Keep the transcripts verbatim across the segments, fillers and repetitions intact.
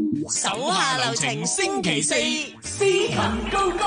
手下留情，星期四司琴高歌。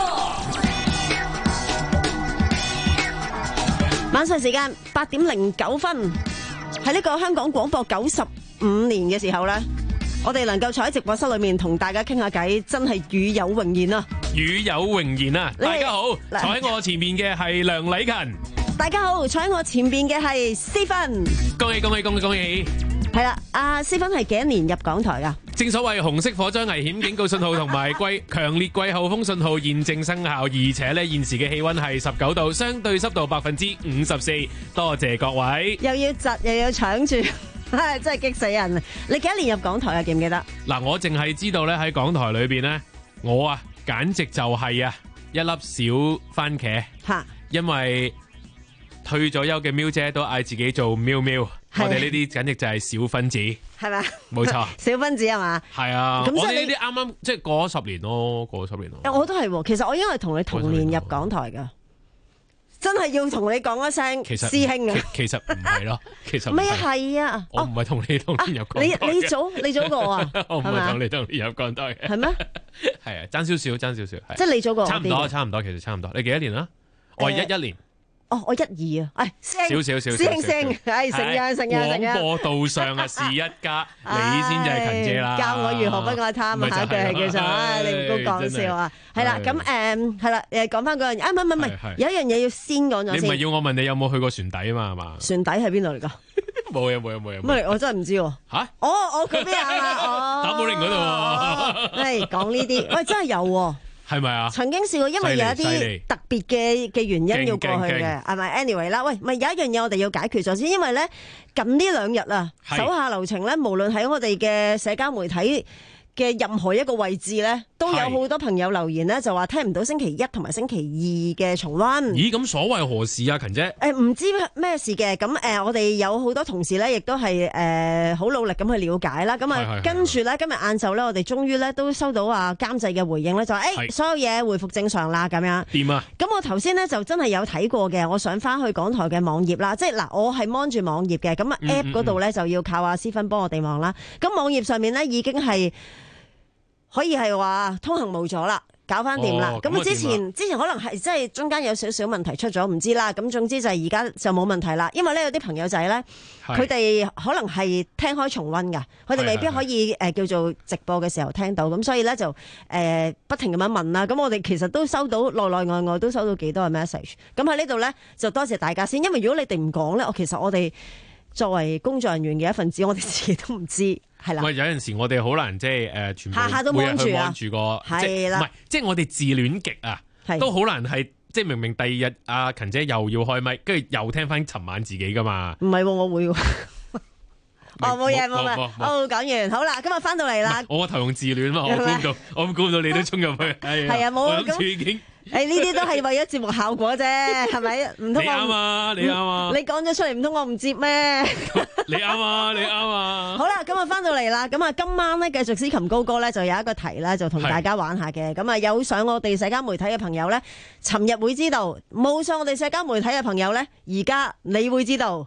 晚上時間八點零九分，喺呢個香港廣播九十五年嘅時候呢，我哋能夠坐喺直播室裏面同大家傾下偈，真係與有榮焉啊！ 與有榮焉啊！大家好，坐喺我前面嘅係梁禮勤。 大家好，坐喺我前面嘅係思芬。 恭喜恭喜恭喜恭喜！ 係啦，阿思芬係幾多年入港台噶？ 正所謂紅色火災危險警告信號同埋季強烈季候風信號現正生效，而且咧現時嘅氣溫係十九度，相對濕度百分之五十四。多謝各位。 又要窒又要搶住，真係激死人！你幾多年入港台啊？記唔記得？ 嗱，我淨係知道咧喺港台裏邊咧，我啊簡直就係啊一粒小番茄吓，因為退咗休嘅喵姐都嗌自己做喵喵。我哋呢啲簡直就係小分子，係咪？冇錯，小分子係嘛？係啊，我哋呢啲啱啱即係過咗十年咯，過咗十年咯。我都係，其實我應該係同你同年入港台噶，真係要同你講一聲師兄啊！其實唔係咯，其實唔係係啊，我唔係同你同年入港台。你你早你早過啊？我唔係同你同年入港台嘅，係咩？係啊，爭少少，爭少少，即係你早過我啲。差唔多，差唔多，其實差唔多。你幾多年啊？我係一一年。哦，我一二啊，哎，少少少，師兄師，哎，成樣成樣成樣，廣播道上啊，是一家，你先就係勤姐啦，教我如何不愛貪啊，下一句係叫做，唉，你唔好講笑啊，係啦，咁誒，係啦，誒，講翻嗰樣，啊，唔係唔係唔係，有一樣嘢要先講咗先，你唔係要我問你有冇去過船底啊嘛，係嘛？船底喺邊度嚟噶？冇嘢冇嘢冇嘢，唔係，我真係唔知喎。吓？哦，我嗰邊啊，哦，打保齡嗰度，係講呢啲，喂，真係有。係咪啊？曾經試過，因為有一啲特別嘅嘅原因要過去嘅，係咪 ？Anyway 啦，喂，咪有一樣嘢我哋要解決咗先，因為咧近呢兩日啊，手下留情咧，無論喺我哋嘅社交媒體嘅任何一個位置咧，都有好多朋友留言咧，就話聽唔到星期一同埋星期二嘅重溫。咦，咁所謂何事啊，勤姐？誒，唔知咩事嘅，咁誒，我哋有好多同事咧，亦都係誒好努力咁去了解啦。咁啊，跟住咧，今日晏晝咧，我哋終於咧都收到啊監製嘅回應咧，就話誒所有嘢回復正常啦，咁樣。點啊？咁我頭先咧就真係有睇過嘅，我上翻去港台嘅網頁啦，即係嗱，我係 mon 住網頁嘅，咁啊 app 嗰度咧就要靠阿思芬幫我哋望啦。咁網頁上面咧已經係。可以係話通行無阻啦，搞翻掂啦。咁、哦、之前之前可能係即係中間有少少問題出咗，唔知啦。咁總之就係而家就冇問題啦。因為咧有啲朋友仔咧，佢哋可能係聽開重溫㗎，佢哋未必可以誒、呃、叫做直播嘅時候聽到。咁所以咧就誒、呃、不停咁樣問啦。咁我哋其實都收到內內外外都收到幾多嘅 message。咁喺呢度咧就多謝大家先，因為如果你哋唔講咧，我其實我哋作為工作人員嘅一份子，我哋自己都唔知。係啦，喂，有陣時我哋好難即係誒，全部下下都望住啊，住個係啦，唔係即係我哋自戀極啊，都好難係即係明明第二日阿勤姐又要開咪，跟住又聽翻尋晚自己噶嘛？唔係，我會，哦冇嘢冇嘢，哦講完好啦，今日翻到嚟啦，我個頭用自戀嘛，我估唔到，我估唔到你都衝入去，係啊，冇啊咁已經。誒，呢啲都係為咗節目效果啫，係咪？唔通我你啱啊？你啱啊？你講咗出嚟，唔通我唔接咩？你啱啊？你啱啊？好啦，咁啊翻到嚟啦，咁啊今晚咧繼續司琴高歌咧，就有一個題咧，就同大家玩下嘅。咁啊有上我哋社交媒體嘅朋友咧，尋日會知道；冇上我哋社交媒體嘅朋友咧，而家你會知道。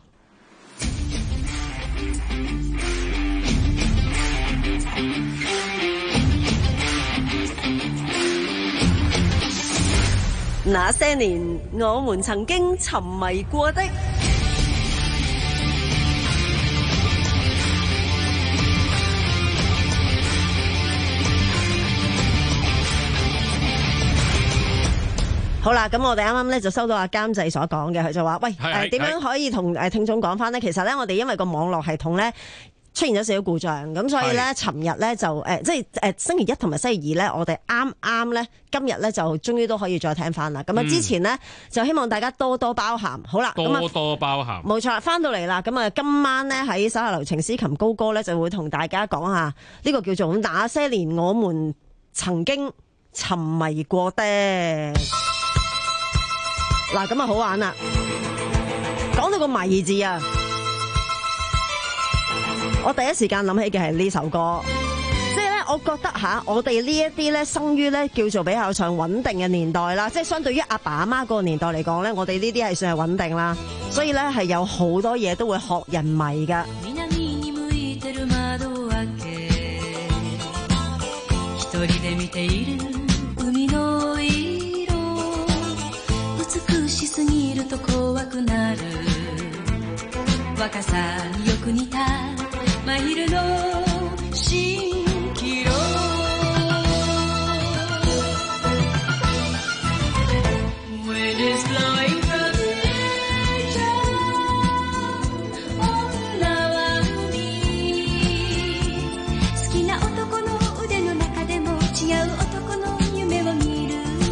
那些年我們曾經沉迷過的。好啦，咁我哋啱啱咧就收到阿監製所講嘅，佢就話：喂，誒點樣可以同誒聽眾講翻呢？其實咧，我哋因為個網絡系統咧出現咗少少故障，咁所以咧，尋日咧就誒，即係誒星期一同埋星期二咧，我哋啱啱咧今日咧就終於都可以再聽翻啦。咁啊，之前咧就希望大家多多包涵。好啦，多多包涵。冇錯，翻到嚟啦。咁啊，今晚咧喺手下留情司琴高歌咧就會同大家講下呢個叫做那些年我們曾經沉迷過的。嗱，咁啊好玩啦！講到個迷字啊，我第一時間諗起嘅係呢首歌，即係咧，我覺得吓，我哋呢一啲咧生於咧叫做比較上穩定嘅年代啦，即係相對於阿爸阿媽嗰個年代嚟講咧，我哋呢啲係算係穩定啦，所以咧係有好多嘢都會學人迷噶。 人で見ている海の色美しすぎると怖くなる若さによく似た真昼の蜃気楼Wind is blowing from the edge of 女は海好きな男の腕の中でも違う男の夢を見る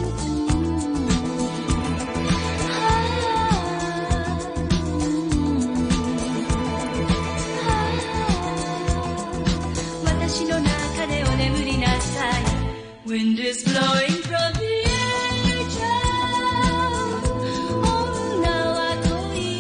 私の中でお眠りなさい Wind is blowing from the edge of 女は遠い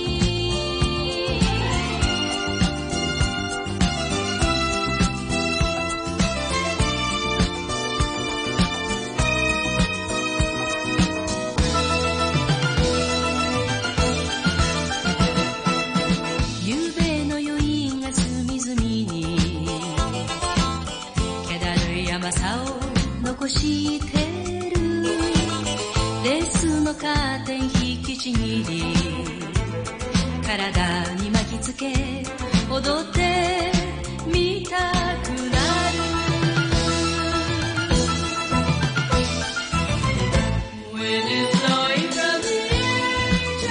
夕べの余韻が隅々に気だるい甘さを残してるレースのカーテン引きちぎり体に巻きつけ踊ってみたくなる Wind is blowing from the edge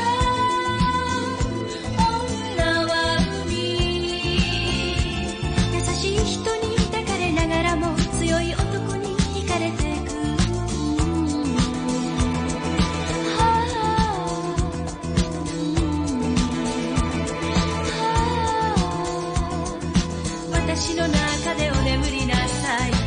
of 女は海優しい人に抱かれながらも強い男に惹かれてく私の中でお眠りなさい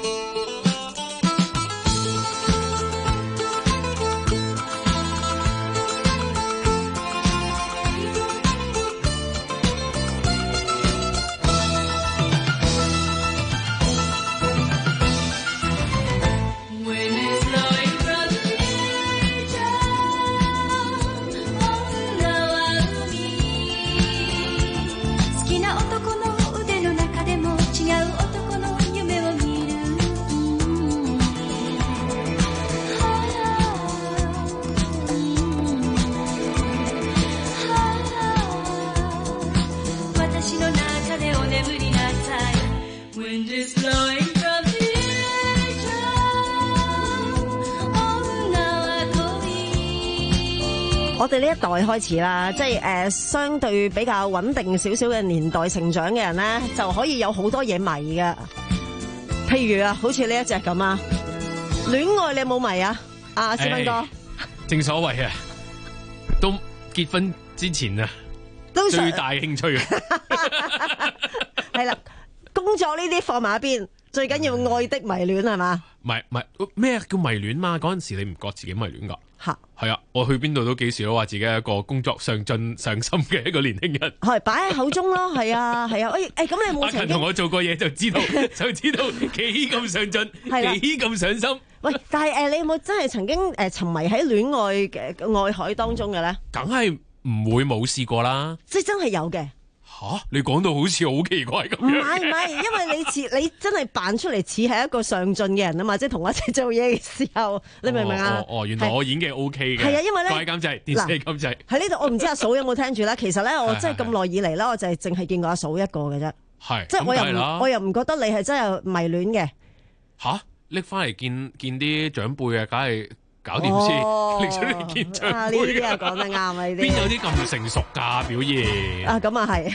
我哋呢一代開始啦，即係誒、呃、相對比較穩定少少嘅年代成長嘅人咧，就可以有好多嘢迷嘅。譬如啊，好似呢一隻咁啊，戀愛你有冇迷啊？阿思斌哥， 正所謂啊，都結婚之前啊，都最大興趣啊， 係啦，工作呢啲放埋一邊，最緊要愛的迷戀係嘛？ 唔係唔係咩叫迷戀嘛？嗰陣時你唔覺自己迷戀㗎？ 吓， 係啊！我去邊度都幾時都話自己係一個工作上進上心嘅一個年輕人， 係擺喺口中咯，係啊係啊，誒誒，咁你有冇阿勤同我做過嘢就知道，就知道幾咁上進，幾咁上心。 喂，但係誒，你有冇真係曾經誒沉迷喺戀愛嘅愛海當中嘅咧？ 梗係唔會冇試過啦， 即係真係有嘅。 吓，你講到好似好奇怪咁樣。 唔係唔係，因為你似你真係扮出嚟似係一個上進嘅人啊嘛，即係同我一齊做嘢嘅時候，你明唔明啊？ 哦哦，原來我演技 O K 嘅。 係啊，因為咧， 各位監製，電視監製喺呢度，我唔知阿嫂有冇聽住啦。其實咧，我真係咁耐以嚟咧，我就係淨係見過阿嫂一個嘅啫。 係， 即係我又唔我又唔覺得你係真係迷戀嘅。 吓，拎翻嚟見見啲長輩啊，梗係。搞掂先，拎出嚟見長輩。 呢啲啊講得啱啊！呢啲邊有啲咁成熟㗎表現？ 啊咁啊係，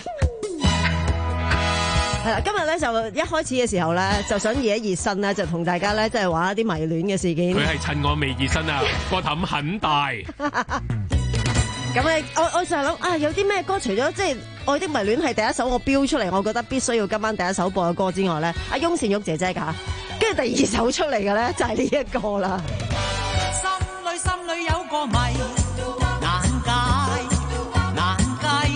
係啦！今日咧就一開始嘅時候咧，就想熱一熱身咧，就同大家咧即係玩一啲迷戀嘅事件。 佢係趁我未熱身啊，個氹很大。 咁你我我就係諗啊，有啲咩歌除咗即係《愛的迷戀》係第一首我標出嚟，我覺得必須要今晚第一首播嘅歌之外咧，阿翁倩玉姐姐㗎，跟住第二首出嚟嘅咧就係呢一個啦。 心裏有個謎難解難計，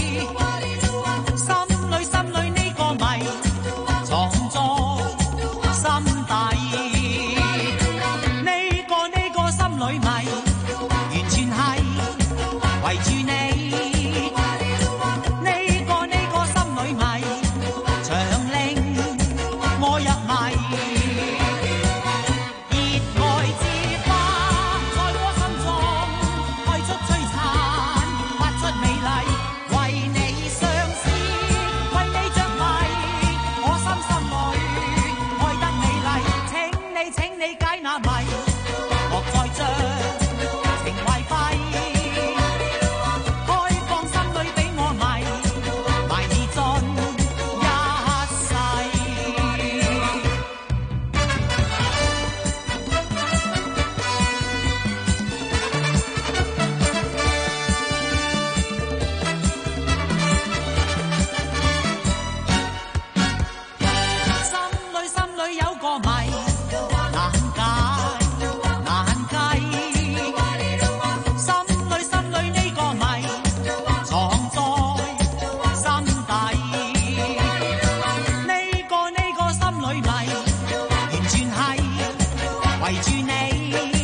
心裏心裏呢個謎藏在心底，呢個呢個心裏謎完全係圍住你，呢個呢個心裏謎長令我入迷。 圍住你。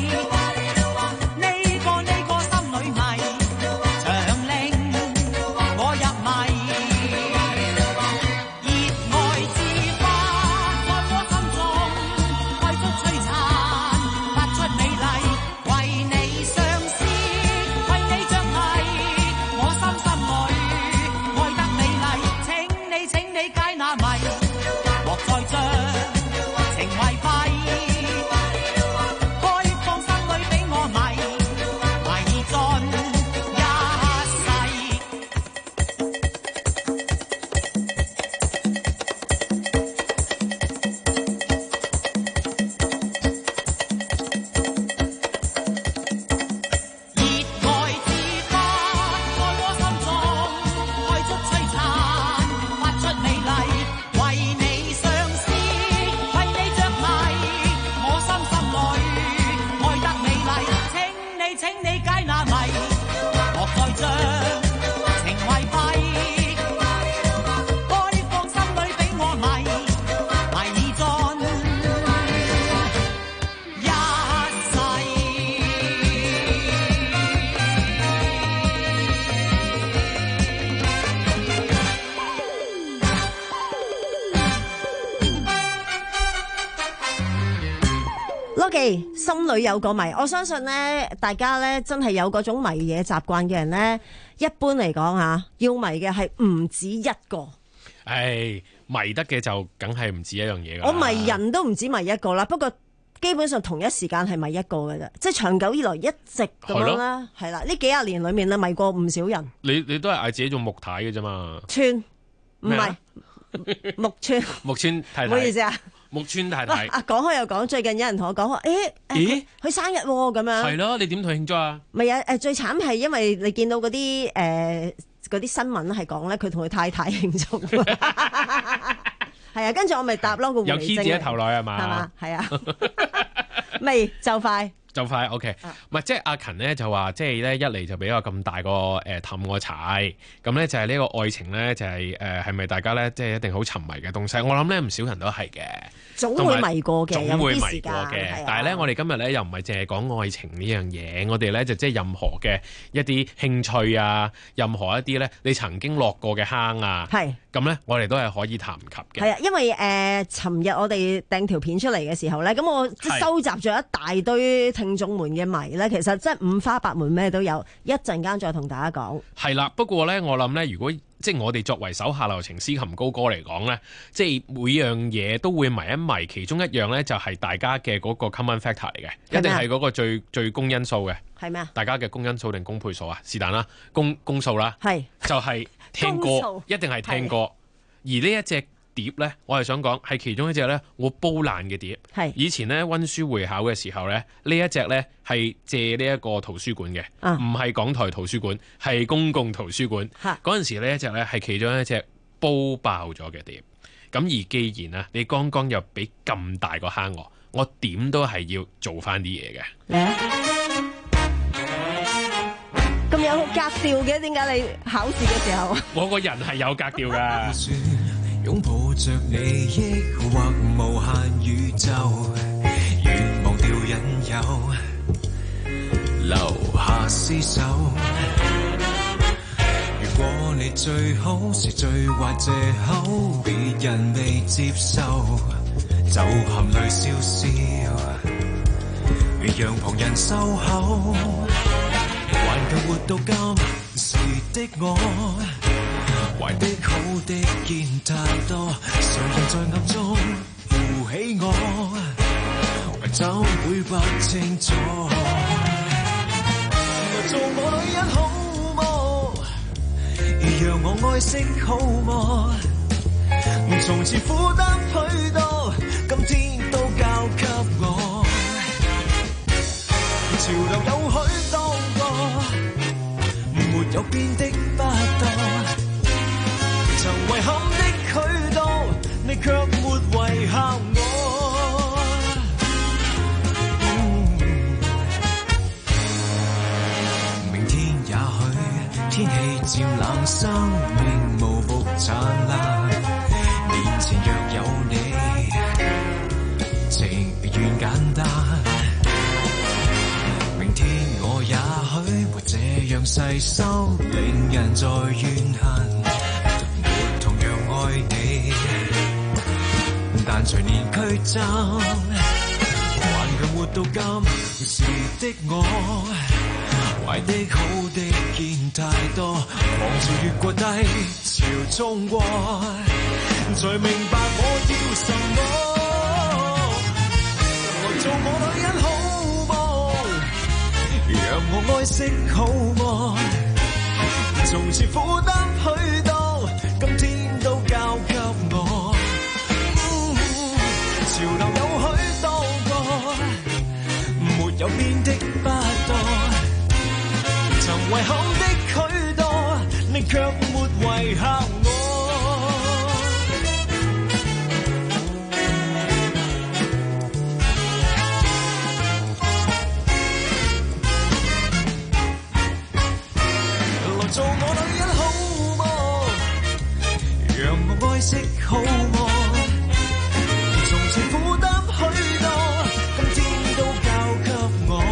心裏有個謎，我相信咧，大家咧真係有嗰種迷嘢習慣嘅人咧，一般嚟講吓，要迷嘅係唔止一個。 唉，迷得嘅就梗係唔止一樣嘢噶。 我迷人都唔止迷一個啦，不過基本上同一時間係迷一個嘅啫，即係長久以來一直咁樣啦，係啦，呢幾廿年裏面咧迷過唔少人。你你都係嗌自己做木太嘅啫嘛？ 村唔係木村，木村太太， 唔好意思啊。 木村太太啊，講開又講，最近有人同我講話，誒，咦，佢生日咁樣， 係咯，你點同佢慶祝啊？ 咪啊，誒，最慘係因為你見到嗰啲誒嗰啲新聞係講咧，佢同佢太太慶祝，係啊，跟住我咪答咯個狐狸精， 有 key 字喺頭內係嘛？ 係嘛，係啊，未就快。 就快 OK，唔係即係阿勤咧就話，即係咧一嚟就俾我咁大個誒氹我踩，咁咧就係呢個愛情咧就係誒係咪大家咧即係一定好沉迷嘅東西？我諗咧唔少人都係嘅， 總會迷過嘅， 總會迷過嘅。但係咧我哋今日咧又唔係淨係講愛情呢樣嘢，我哋咧就即係任何嘅一啲興趣啊，任何一啲咧你曾經落過嘅坑啊，係咁咧我哋都係可以談及嘅。 係啊，因為誒尋日我哋掟條片出嚟嘅時候咧，咁我收集咗一大堆聽眾們嘅迷咧，其實真係五花八門，咩都有。一陣間再同大家講。 係啦，不過咧，我諗咧，如果即係我哋作為手下留情司琴高歌嚟講咧，即係每樣嘢都會迷一迷，其中一樣咧就係大家嘅嗰個 common factor 嚟嘅，一定係嗰個最最公因數嘅。係咩啊？大家嘅公因數定公倍數啊？是但啦，公公數啦，係就係聽歌，一定係聽歌。而呢一隻碟咧，我係想講係其中一隻咧，我煲爛嘅碟。係以前咧溫書會考嘅時候咧，呢一隻咧係借呢一個圖書館嘅，唔係港台圖書館，係公共圖書館。嗰陣時呢一隻咧係其中一隻煲爆咗嘅碟。咁而既然啊，你剛剛又俾咁大個坑我，我點都係要做翻啲嘢嘅。嚟啊！ 咁有格調嘅，點解你考試嘅時候？ 我個人係有格調噶。 擁抱着你，抑或無限宇宙，願忘掉引誘，留下廝守。如果你最好是最壞藉口，別人未接受，就含淚笑笑，別讓旁人收口。還夠活到今時的我，壞的好的見太多，誰人在暗中扶起我，怎會不清楚？做我女人好麼？讓我愛惜好麼？從前負擔許多，今天都交給我。潮流有許多個，沒有變的不多。曾遺憾的許多，你卻沒遺下我。嗯、明天也許天氣漸冷，生命無復燦爛。面前若有你，情願簡單。 細心，令人在怨恨，沒同樣愛你，但隨年俱增，還強活到今時的我，壞的好的見太多，望潮越過低潮衝過，才明白我要什麼。來做我女人好麼？讓我愛惜好麼？從前負擔許多，今天都交給我。嗯、潮流有許多個，沒有變的不多。曾遺憾的許多，你卻沒遺下我。來做我女人好麼？讓我愛惜好麼？從前負擔許多，今天都交給我。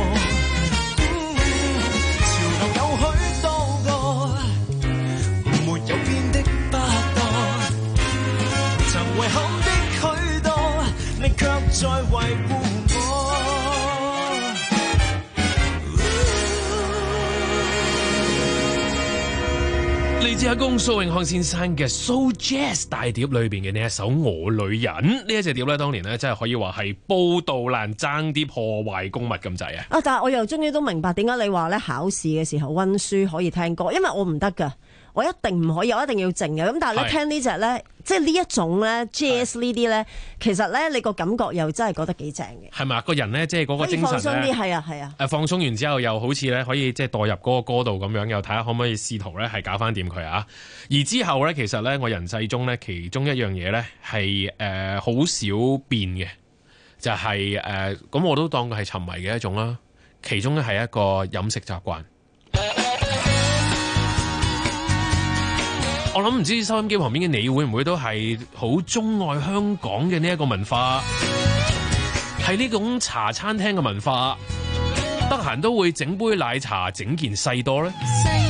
有變的不多，曾遺憾的許多，你卻在維護我。 嚟自阿公蘇永康先生嘅 So Jazz 大碟裏邊嘅呢一首《我女人》，呢一隻碟咧，當年咧真係可以話係煲到爛，爭啲破壞公物咁滯啊！ 啊，但係我又終於都明白點解你話咧考試嘅時候溫書可以聽歌，因為我唔得噶。我一定唔可以，我一定要靜嘅。咁但係你聽呢隻咧，即係呢一種咧 jazz 呢啲咧，其實咧你個感覺又真係覺得幾正嘅。 係咪個人咧，即係嗰個精神咧， 放鬆啲，係啊係啊。 誒放鬆完之後，又好似咧可以即係代入嗰個歌度咁樣，又睇下可唔可以試圖咧係搞翻掂佢啊。而之後咧，其實咧我人世中咧其中一樣嘢咧係誒好少變嘅，就係誒咁我都當佢係沉迷嘅一種啦。其中咧係一個飲食習慣。我諗唔知收音機旁邊嘅你會唔會都係好鍾愛香港嘅呢一個文化，係呢種茶餐廳嘅文化，得閒都會整杯奶茶，整件西多咧。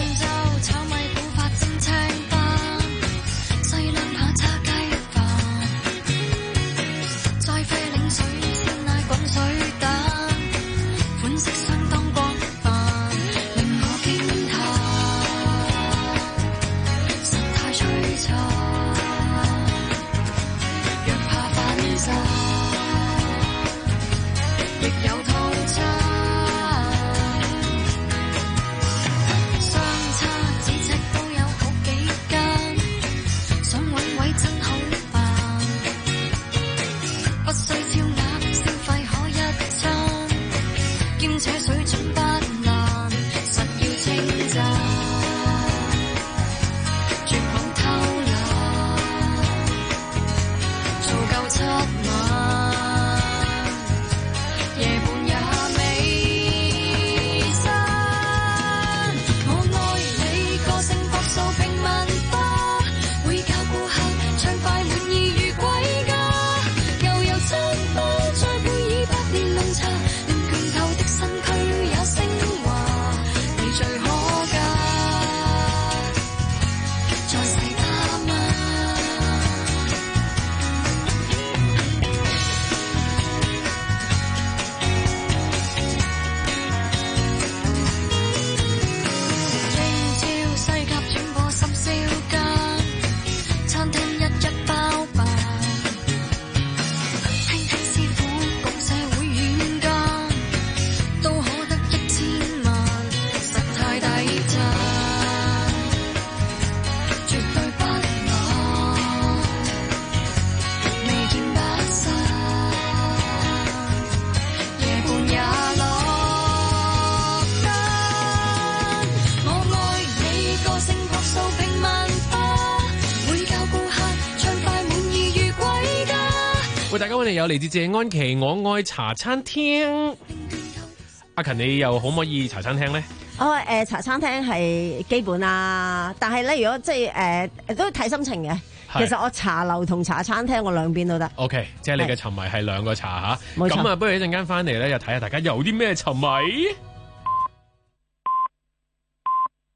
大家好，你有嚟自謝安琪我愛茶餐廳。阿勤，你又可唔可以茶餐廳咧？ 哦，誒、呃，茶餐廳係基本啦，但係咧，如果即係誒，都睇心情嘅。其實我茶樓同茶餐廳我兩邊都得。 OK， 即係你嘅沉迷係兩個茶吓。 冇錯。 咁啊，不如一陣間翻嚟咧，又睇下大家有啲咩沉迷。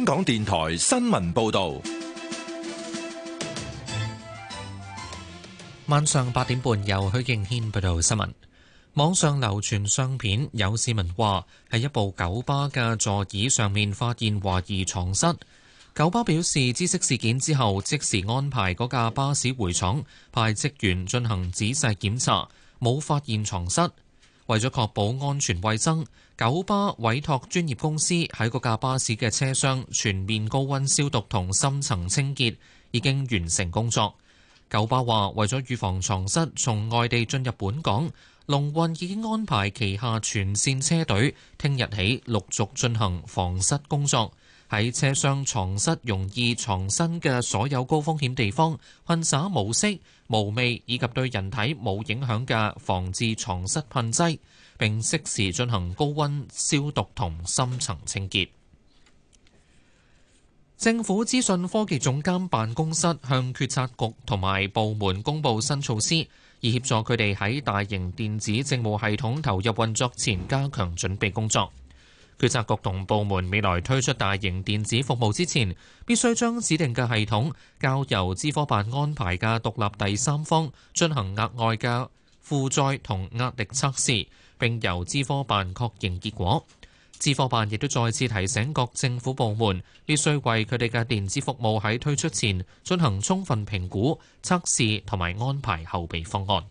港電台新聞報道。 晚上八點半，由許敬軒報道新聞。網上流傳相片，有市民話喺一部九巴嘅座椅上面發現懷疑床蝨。九巴表示，知悉事件之後，即時安排嗰架巴士回廠，派職員進行仔細檢查，冇發現床蝨。為咗確保安全衛生，九巴委託專業公司喺嗰架巴士嘅車廂全面高溫消毒同深層清潔，已經完成工作。九巴話，為咗預防床蝨從外地進入本港，龍運已經安排旗下全線車隊聽日起陸續進行防蝨工作，喺車廂床蝨容易藏身嘅所有高風險地方噴灑無色、無味以及對人體冇影響嘅防治床蝨噴劑，並適時進行高溫消毒同深層清潔。政府資訊科技總監辦公室向決策局同埋部門公布新措施，以協助佢哋喺大型電子政務系統投入運作前加強準備工作。決策局同部門未來推出大型電子服務之前，必須將指定嘅系統交由資科辦安排嘅獨立第三方進行額外嘅負載同壓力測試，並由資科辦確認結果。資科辦亦都再次提醒各政府部門，必須為佢哋嘅電子服務喺推出前進行充分評估、測試同埋安排後備方案。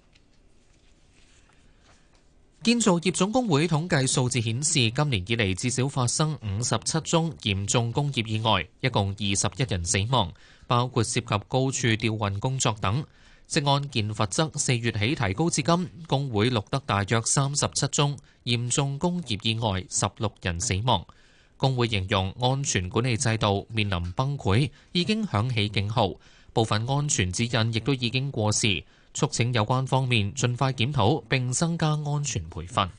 建造業總工會統計數字顯示，今年以嚟至少發生五十七宗嚴重工業意外，一共二十一人死亡，包括涉及高處吊運工作等。職安健罰則四月起提高至今，工會錄得大約三十七宗嚴重工業意外，十六人死亡。工會形容安全管理制度面臨崩潰，已經響起警號，部分安全指引亦都已經過時，促請有關方面盡快檢討並增加安全培訓。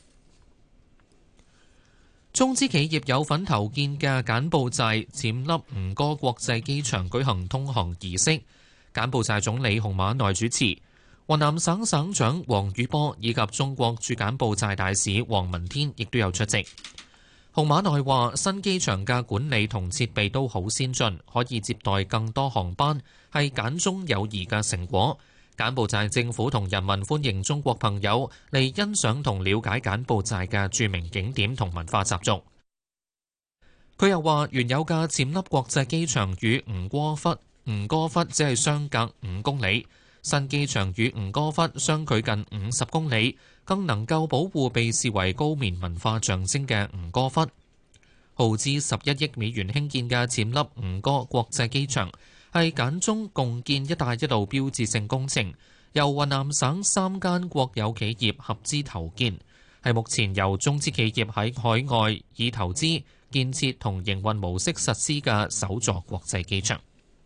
中資企業有份投建嘅柬埔寨暹粒吳哥國際機場舉行通航儀式，柬埔寨總理洪馬內主持，雲南省省長黃宇波以及中國駐柬埔寨大使黃文天亦都有出席。洪馬內話：新機場嘅管理同設備都好先進，可以接待更多航班，係柬中友誼嘅成果。柬埔寨政府同人民歡迎中國朋友嚟欣賞同了解柬埔寨嘅著名景點同文化習俗。佢又話：原有嘅暹粒國際機場與吳哥窟吳哥窟只係相隔五公里，新機場與吳哥窟相距近五十公里，更能夠保護被視為高棉文化象徵嘅吳哥窟。耗資十一億美元興建嘅暹粒吳哥國際機場係柬中共建「一帶一路」標誌性工程，由雲南省三間國有企業合資投建，係目前由中資企業喺海外以投資、建設同營運模式實施嘅首座國際機場。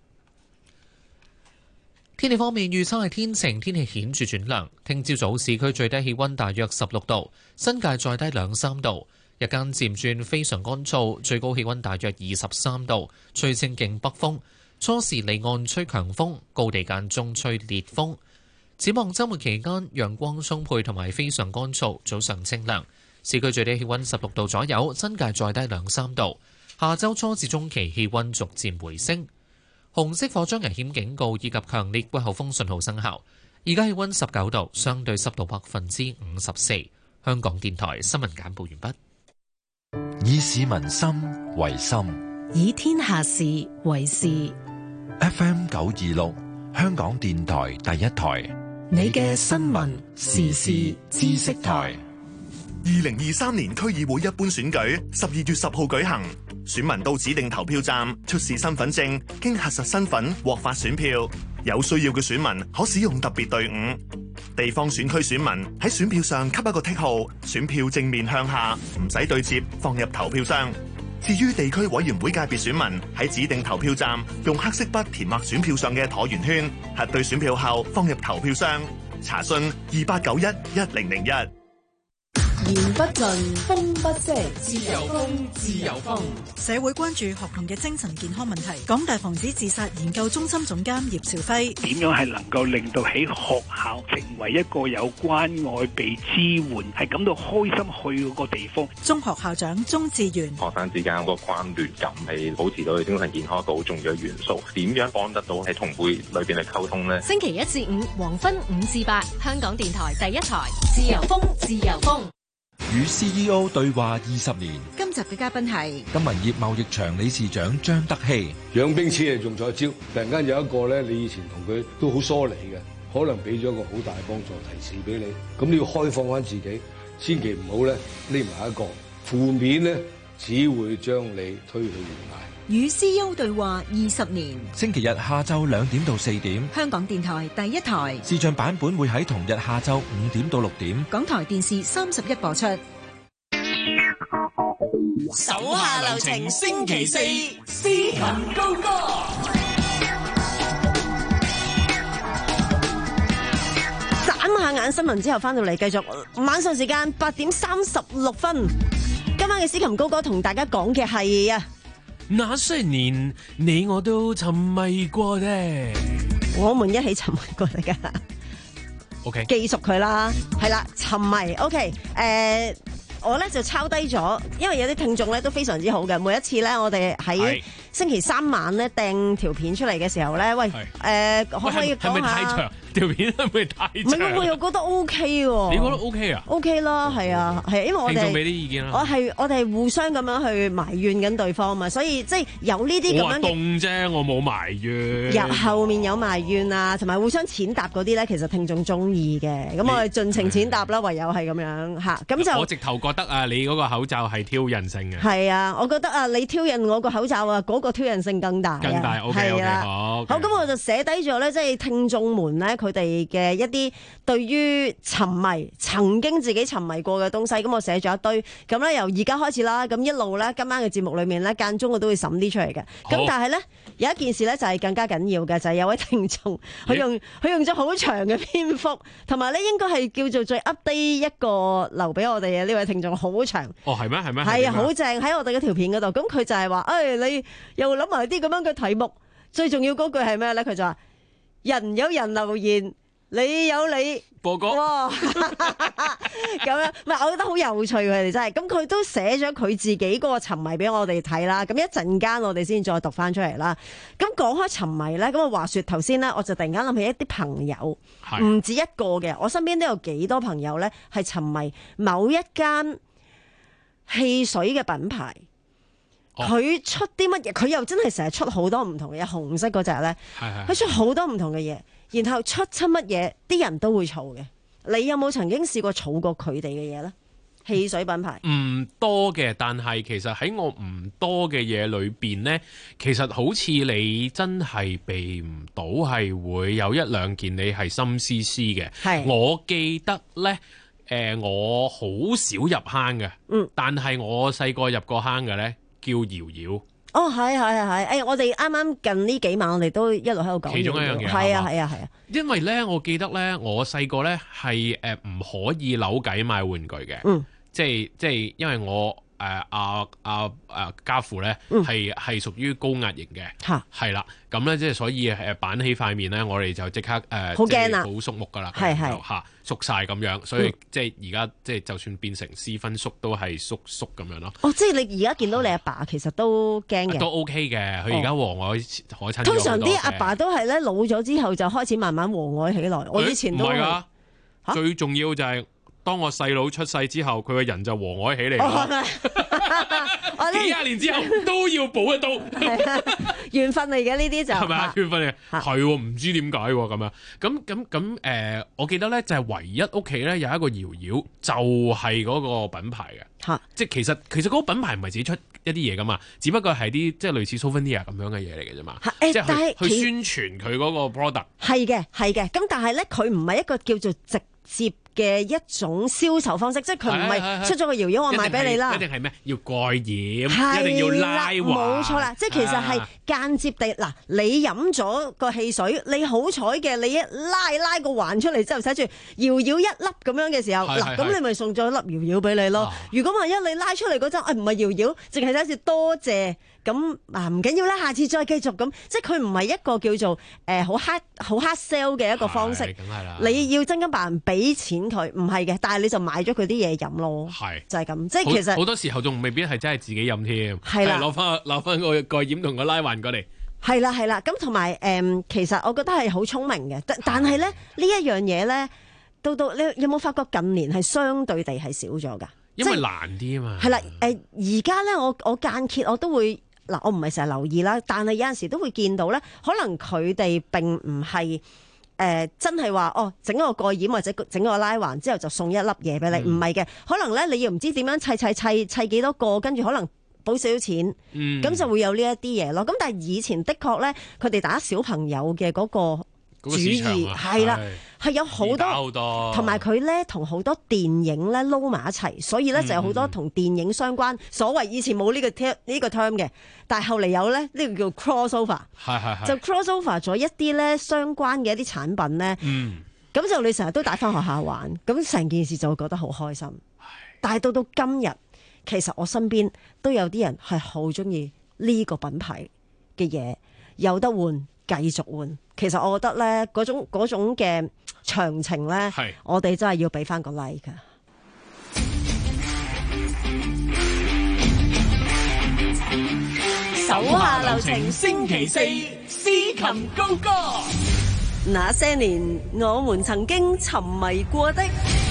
天氣方面，預測係天晴，天氣顯著轉涼。聽朝早市區最低氣溫大約十六度，新界再低兩三度。日間漸轉非常乾燥，最高氣溫大約二十三度，吹清勁北風。初時離岸吹強風，高地間中吹烈風。展望週末期間，陽光充沛同埋非常乾燥，早上清涼。市區最低氣溫十六度左右，新界再低兩三度。下週初至中期氣溫逐漸回升。紅色火災危險警告以及強烈季候風信號生效。而家氣溫十九度，相對濕度百分之五十四。香港電台新聞簡報完畢。 以市民心為心， 以天下事為事。 F M 九二六，香港電台第一台， 你嘅新聞時事知識台。 二零二三年區議會一般選舉十二月十號舉行，選民到指定投票站出示身份證，經核實身份獲發選票。有需要嘅選民可使用特別隊伍。地方選區選民喺選票上給一個剔號，選票正面向下，唔使對接，放入投票箱。至於地區委員會界別選民喺指定投票站用黑色筆填畫選票上嘅橢圓圈，核對選票後放入投票箱。查詢二八九一一零零一。 言不盡，風不息， 自由風，自由風。 社會關注學童嘅精神健康問題。港大防止自殺研究中心總監葉兆輝： 點樣係能夠令到喺學校成為一個有關愛、被支援，係感到開心去嗰個地方？ 中學校長鍾志源： 學生之間個關聯感係保持到佢精神健康一個好重要嘅元素。點樣幫得到喺同輩裏邊嘅溝通呢？ 星期一至五黃昏五至八，香港電台第一台，自由風，自由風。 與 C E O 對話二十年。 今集嘅嘉賓係金銀業貿易場理事長張德熙。 養兵千日用在朝，突然間有一個咧，你以前同佢都好疏離嘅，可能俾咗一個好大嘅幫助提示俾你，咁你要開放翻自己，千祈唔好咧匿埋一個負面咧，只會將你推去懸崖。 與 C E O 對話二十年， 星期日下晝兩點到四點， 香港電台第一台視像版本會喺同日下晝五點到六點， 港台電視三十一播出。 手下留情，星期四司琴高歌。 眨下眼新聞之後翻到嚟，繼續晚上時間八點三十六分。今晚嘅司琴高歌同大家講嘅係啊， 那些年你我都沉迷過嘅， 我們一起沉迷過嚟噶。 OK， 記熟佢啦，係啦，沉迷。OK， 誒、呃。我咧就抄低咗，因為有啲聽眾咧都非常之好嘅。每一次咧，我哋喺星期三晚咧掟條片出嚟嘅時候咧，喂，誒、呃、可唔可以講下？係咪太長？條片係咪太長？唔係，我又覺得 OK 喎。 你覺得 OK 啊 ？OK 啦，係啊，係，因為我哋聽眾俾啲意見啦。 我係我哋互相咁樣去埋怨緊對方嘛，所以即係有呢啲咁樣嘅。我話凍啫，我冇埋怨。 入後面有埋怨啊，同埋互相踐踏嗰啲咧，其實聽眾中意嘅。咁我哋盡情踐踏啦，唯有係咁樣嚇。咁就我直頭覺得啊，你嗰個口罩係挑釁性嘅。 係啊，我覺得啊，你挑釁我個口罩啊，嗰、嗰個挑釁性更大。 更大 ，OK OK，好。 好，咁、okay. 我就寫低咗咧，即係聽眾們咧，佢哋嘅一啲對於沉迷、曾經自己沉迷過嘅東西，咁我寫咗一堆。咁咧由而家開始啦，咁一路咧今晚嘅節目裏面咧，間中我都會審啲出嚟嘅。咁但係咧有一件事咧就係更加緊要嘅，就係、是、有位聽眾佢用佢用咗好長嘅篇幅，同埋咧應該係叫做最 update 一個留俾我哋嘅呢位聽眾，好長。 哦，係咩？係咩？ 係啊，好正喺我哋嗰條片嗰度。咁佢就係話，誒、哎，你又諗埋啲咁樣嘅題目，最重要嗰句係咩咧？佢就話人有人留言，你有你播歌， 哇，咁樣，唔係，我覺得好有趣，佢哋真係。咁佢都寫咗佢自己嗰個沉迷俾我哋睇啦。咁一陣間我哋先再讀翻出嚟啦。咁講開沉迷咧，咁啊話說頭先咧，我就突然間諗起一啲朋友，唔止一個嘅，我身邊都有幾多朋友咧係沉迷某一間汽水嘅品牌。佢、哦、出啲乜嘢？佢又真係成日出好多唔同嘅嘢，紅色嗰隻咧，佢出好多唔同嘅嘢，然後出親乜嘢，啲人都會儲嘅。你有冇曾經試過儲過佢哋嘅嘢咧？汽水品牌唔多嘅，但係其實喺我唔多嘅嘢裏邊呢，其實好似你真係避唔到，係會有一兩件你係心思思嘅。係，我記得呢。誒、呃，我好少入坑嘅，嗯，但係我細個入過坑嘅咧，叫瑤瑤。 哦，係係係係，誒，我哋啱啱近呢幾晚，我哋都一路喺度講。 其中一樣嘢， 係啊係啊係啊。 因為咧，我記得咧，我細個咧係誒唔可以扭計買玩具嘅，嗯，即係即係，因為我。誒阿阿阿家父咧係係屬於高壓型嘅，係啦，咁咧即係所以誒板起塊面咧，我哋就即刻誒好驚啊，好肅穆噶啦，係係嚇縮晒咁樣，所以、嗯、即係而家即係就算變成私分叔都係縮縮咁樣咯。 哦，即係你而家見到你阿爸，爸其實都驚嘅， 都 OK 嘅。佢而家和藹可親。 通常啲阿爸都係咧老咗之後就開始慢慢和藹起來。我以前都係㗎， 最重要就係、是。當我細佬出世之後，佢個人就和藹起嚟啦。哦、幾廿年之後都要補一刀， 緣分嚟嘅呢啲就係咪啊？ 緣分嚟，係唔知點解咁樣？咁咁咁誒，我記得咧就係唯一屋企咧有一個瑤瑤，就係嗰個品牌嘅。嚇！即係其實其實嗰個品牌唔係自己出一啲嘢噶嘛，只不過係啲即係類似 Souvenir 咁樣嘅嘢嚟嘅啫嘛。即係去宣傳佢嗰個 product。 係嘅，係嘅。咁但係咧，佢唔係一個叫做直接嘅一種銷售方式，即係佢唔係出咗個搖搖我賣俾你啦， 一定係咩？要蓋染，一定要拉環， 冇錯啦，即係其實係間接地嗱、啊，你飲咗個汽水，你好彩嘅，你一拉拉個環出嚟之後寫住搖搖一粒咁樣嘅時候，嗱咁你咪送咗一粒搖搖俾你咯。啊、如果萬一你拉出嚟嗰陣，誒唔係搖搖，淨係寫住多謝。咁啊唔緊要啦，下次再繼續咁，即係佢唔係一個叫做誒好 hard 好 hard sell 嘅一個方式。你要真金白銀俾錢佢，唔係嘅，但係你就買咗佢啲嘢飲咯。係就係、是、咁，即係其實好多時候仲未必係真係自己飲添。 係啦， 攞翻攞翻個蓋掩同個拉環過嚟。 係啦係啦，咁同埋誒，其實我覺得係好聰明嘅，但但係咧呢一樣嘢咧，到到你有冇發覺近年係相對地係少咗㗎？ 因為難啲啊嘛。係啦，誒而家咧，我我間歇我都會。嗱，我唔係成日留意啦，但係有陣時都會見到咧，可能佢哋並唔係誒真係話哦，整個蓋掩或者整個拉環之後就送一粒嘢俾你，唔係嘅，可能咧你要唔知點樣砌砌砌砌幾多個，跟住可能補少少錢，咁、嗯、就會有呢一啲嘢咯。咁但係以前的確咧，佢哋打小朋友嘅嗰個主意係啦，係有好多，同埋佢咧同好多電影咧撈埋一齊，所以咧就有好多同電影相關。嗯、所謂以前冇呢個 term 呢個 term 嘅，但係後嚟有咧呢、呢個叫 crossover， 係係係就 crossover 咗一啲咧相關嘅一啲產品咧。嗯，咁就你成日都帶翻學校玩，咁成件事就會覺得好開心。但係到到今日，其實我身邊都有啲人係好中意呢個品牌嘅嘢，有得換。繼續換，其實我覺得咧嗰種嗰種嘅詳情咧，我哋真係要俾翻個 like 㗎。 手下留情，星期四司琴高歌。 那些年我們曾經沉迷過的。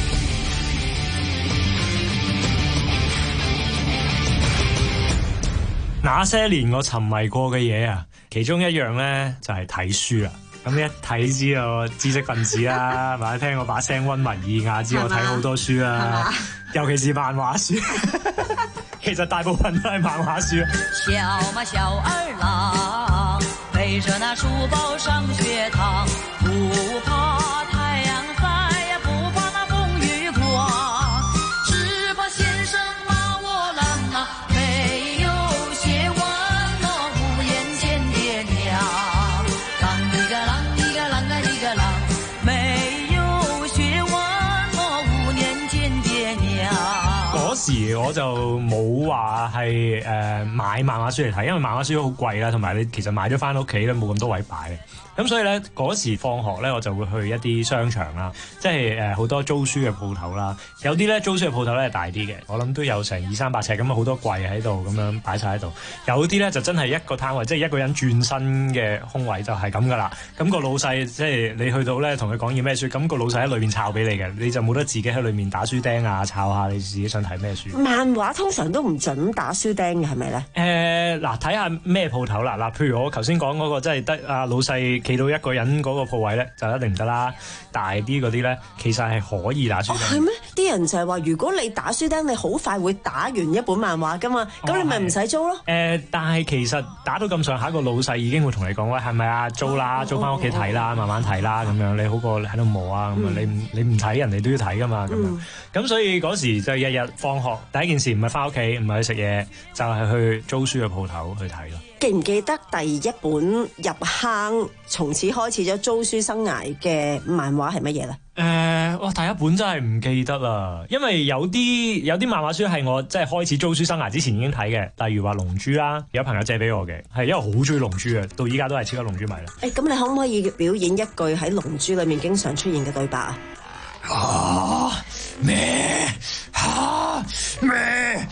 那些年我沉迷過嘅嘢啊，其中一樣咧就係睇書啊。咁一睇知道知識分子啦，或者聽我把聲溫文爾雅，知我睇好多書啦，尤其是漫畫書。其實大部分都係漫畫書。 小馬小二郎背着那書包上學堂，不怕太陽曬，也不怕那風雨刮，只怕先生罵我懶啊，沒有學問我無言見爹娘。啷一個啷一個啷個一個啷，沒有學問我無年見爹娘。 嗰時我就冇話係誒買漫畫書嚟睇，因為漫畫書都好貴啦，同埋你其實買咗翻屋企咧冇咁多位擺。咁所以咧嗰時放學咧我就會去一啲商場啦，即係誒好多租書嘅鋪頭啦。有啲咧租書嘅鋪頭咧係大啲嘅，我諗都有成二三百尺咁啊，好多櫃喺度咁樣擺晒喺度。有啲咧就真係一個攤位，即係一個人轉身嘅空位就係咁噶啦。咁個老細即係你去到咧同佢講要咩書，咁個老細喺裏面抄俾你嘅，你就冇得自己喺裏面打書釘啊，抄下你自己想睇咩書。 漫畫通常都唔準打書釘嘅，係咪咧？ 誒嗱，睇下咩鋪頭啦。嗱，譬如我頭先講嗰個，即係得阿老細企到一個人嗰個鋪位咧，就一定唔得啦。大啲嗰啲咧，其實係可以打書釘。 係咩？啲人就係話，如果你打書釘，你好快會打完一本漫畫噶嘛，咁、哦、你咪唔使租咯。誒、 呃，但係其實打到咁上下，個老細已經會同你講，喂，係咪啊？租啦，租翻屋企睇啦，慢慢睇啦，咁樣你好過喺度磨啊。咁啊、嗯，你唔你唔睇，人哋都要睇噶嘛。咁樣咁、嗯、所以嗰時就日日放學第一件事唔係翻屋企，唔係去食嘢，就係、是、去租書嘅鋪頭去睇咯。 記唔記得第一本入坑，從此開始咗租書生涯嘅漫畫係乜嘢咧？ 誒、呃，哇！第一本真係唔記得啦，因為有啲有啲漫畫書係我即係開始租書生涯之前已經睇嘅，例如話《龍珠》啦，有朋友借俾我嘅，係因為好中意《龍珠》嘅，到依家都係超級《龍珠》迷啦。誒，咁你可唔可以表演一句喺《龍珠》裏面經常出現嘅對白啊？ 啊咩？啊咩？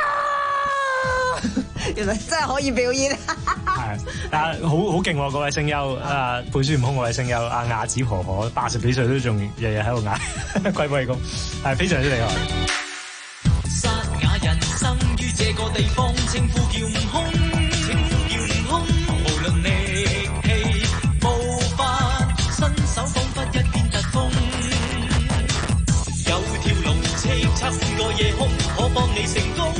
原來真係可以表演。 係啊，好好勁喎！嗰位聲優啊，背書悟空嗰位聲優啊，亞子婆婆八十幾歲都仲日日喺度嗌龜波氣功，係非常之厲害。 沙啞人生於這個地方，稱呼叫悟空，稱呼叫悟空。無論力氣步伐，身手彷彿一片疾風。有條龍叱咤半個夜空，可幫你成功。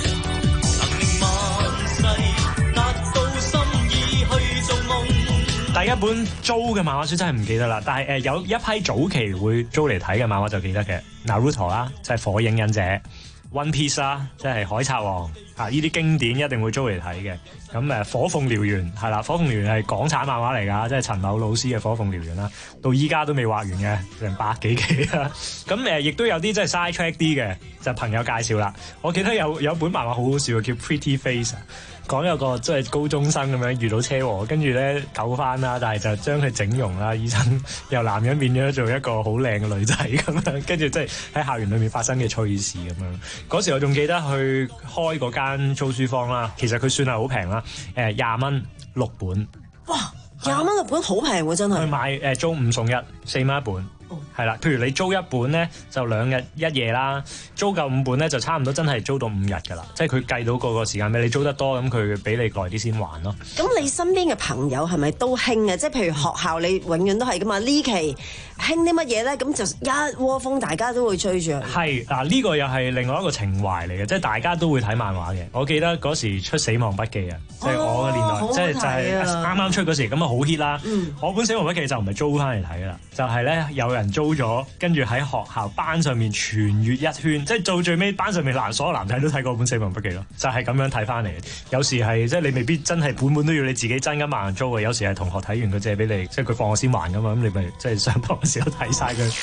達到心意去做夢。 第一本租嘅漫畫書真係唔記得啦，但係誒、呃、有一批早期會租嚟睇嘅漫畫就記得嘅 Naruto 啦，即係火影忍者 One Piece 啦，即係海賊王啊，呢啲經典一定會租嚟睇嘅。咁誒火鳳燎原係啦，火鳳燎原係港產漫畫嚟㗎，即係陳某老師嘅火鳳燎原啦，到依家都未畫完嘅，成百幾期啦。咁誒亦都有啲即係 side track 啲嘅，就係、朋友介紹啦。我記得有有本漫畫好好笑，叫 Pretty Face。講有個即係高中生咁樣遇到車禍，跟住咧救翻啦，但係就將佢整容啦，醫生由男人變咗做一個好靚嘅女仔咁樣，跟住即係喺校園裏面發生嘅趣事咁樣。嗰時我仲記得去開嗰間租書坊啦，其實佢算係好平啦，誒廿蚊六本。 哇！廿蚊六本好平喎，真係。去買誒租五送一，四蚊一本。係啦，譬如你租一本咧，就兩日一夜啦；租夠五本咧，就差唔多真係租到五日㗎啦。即係佢計到個個時間俾你租得多，咁佢俾你耐啲先還咯。 咁你身邊嘅朋友係咪都興啊？即係譬如學校，你永遠都係㗎嘛？呢期興啲乜嘢咧？咁就一窩蜂，大家都會追住。 係嗱，呢個又係另外一個情懷嚟嘅，即係大家都會睇漫畫嘅。我記得嗰時出《死亡筆記》啊，即係我嘅年代，即係就係啱啱出嗰時，咁啊好 hit 啦。我本《死亡筆記》就唔係租翻嚟睇㗎啦，就係咧有人租咗，跟住喺學校班上面傳閱一圈，即係到最尾班上面男所有男仔都睇過本《死亡筆記》咯，就係咁樣睇翻嚟。有時係即係你未必真係本本都要你自己真金白銀租嘅，有時係同學睇完佢借俾你，即係佢放我先還噶嘛，咁你咪即係上堂嘅時候睇晒佢。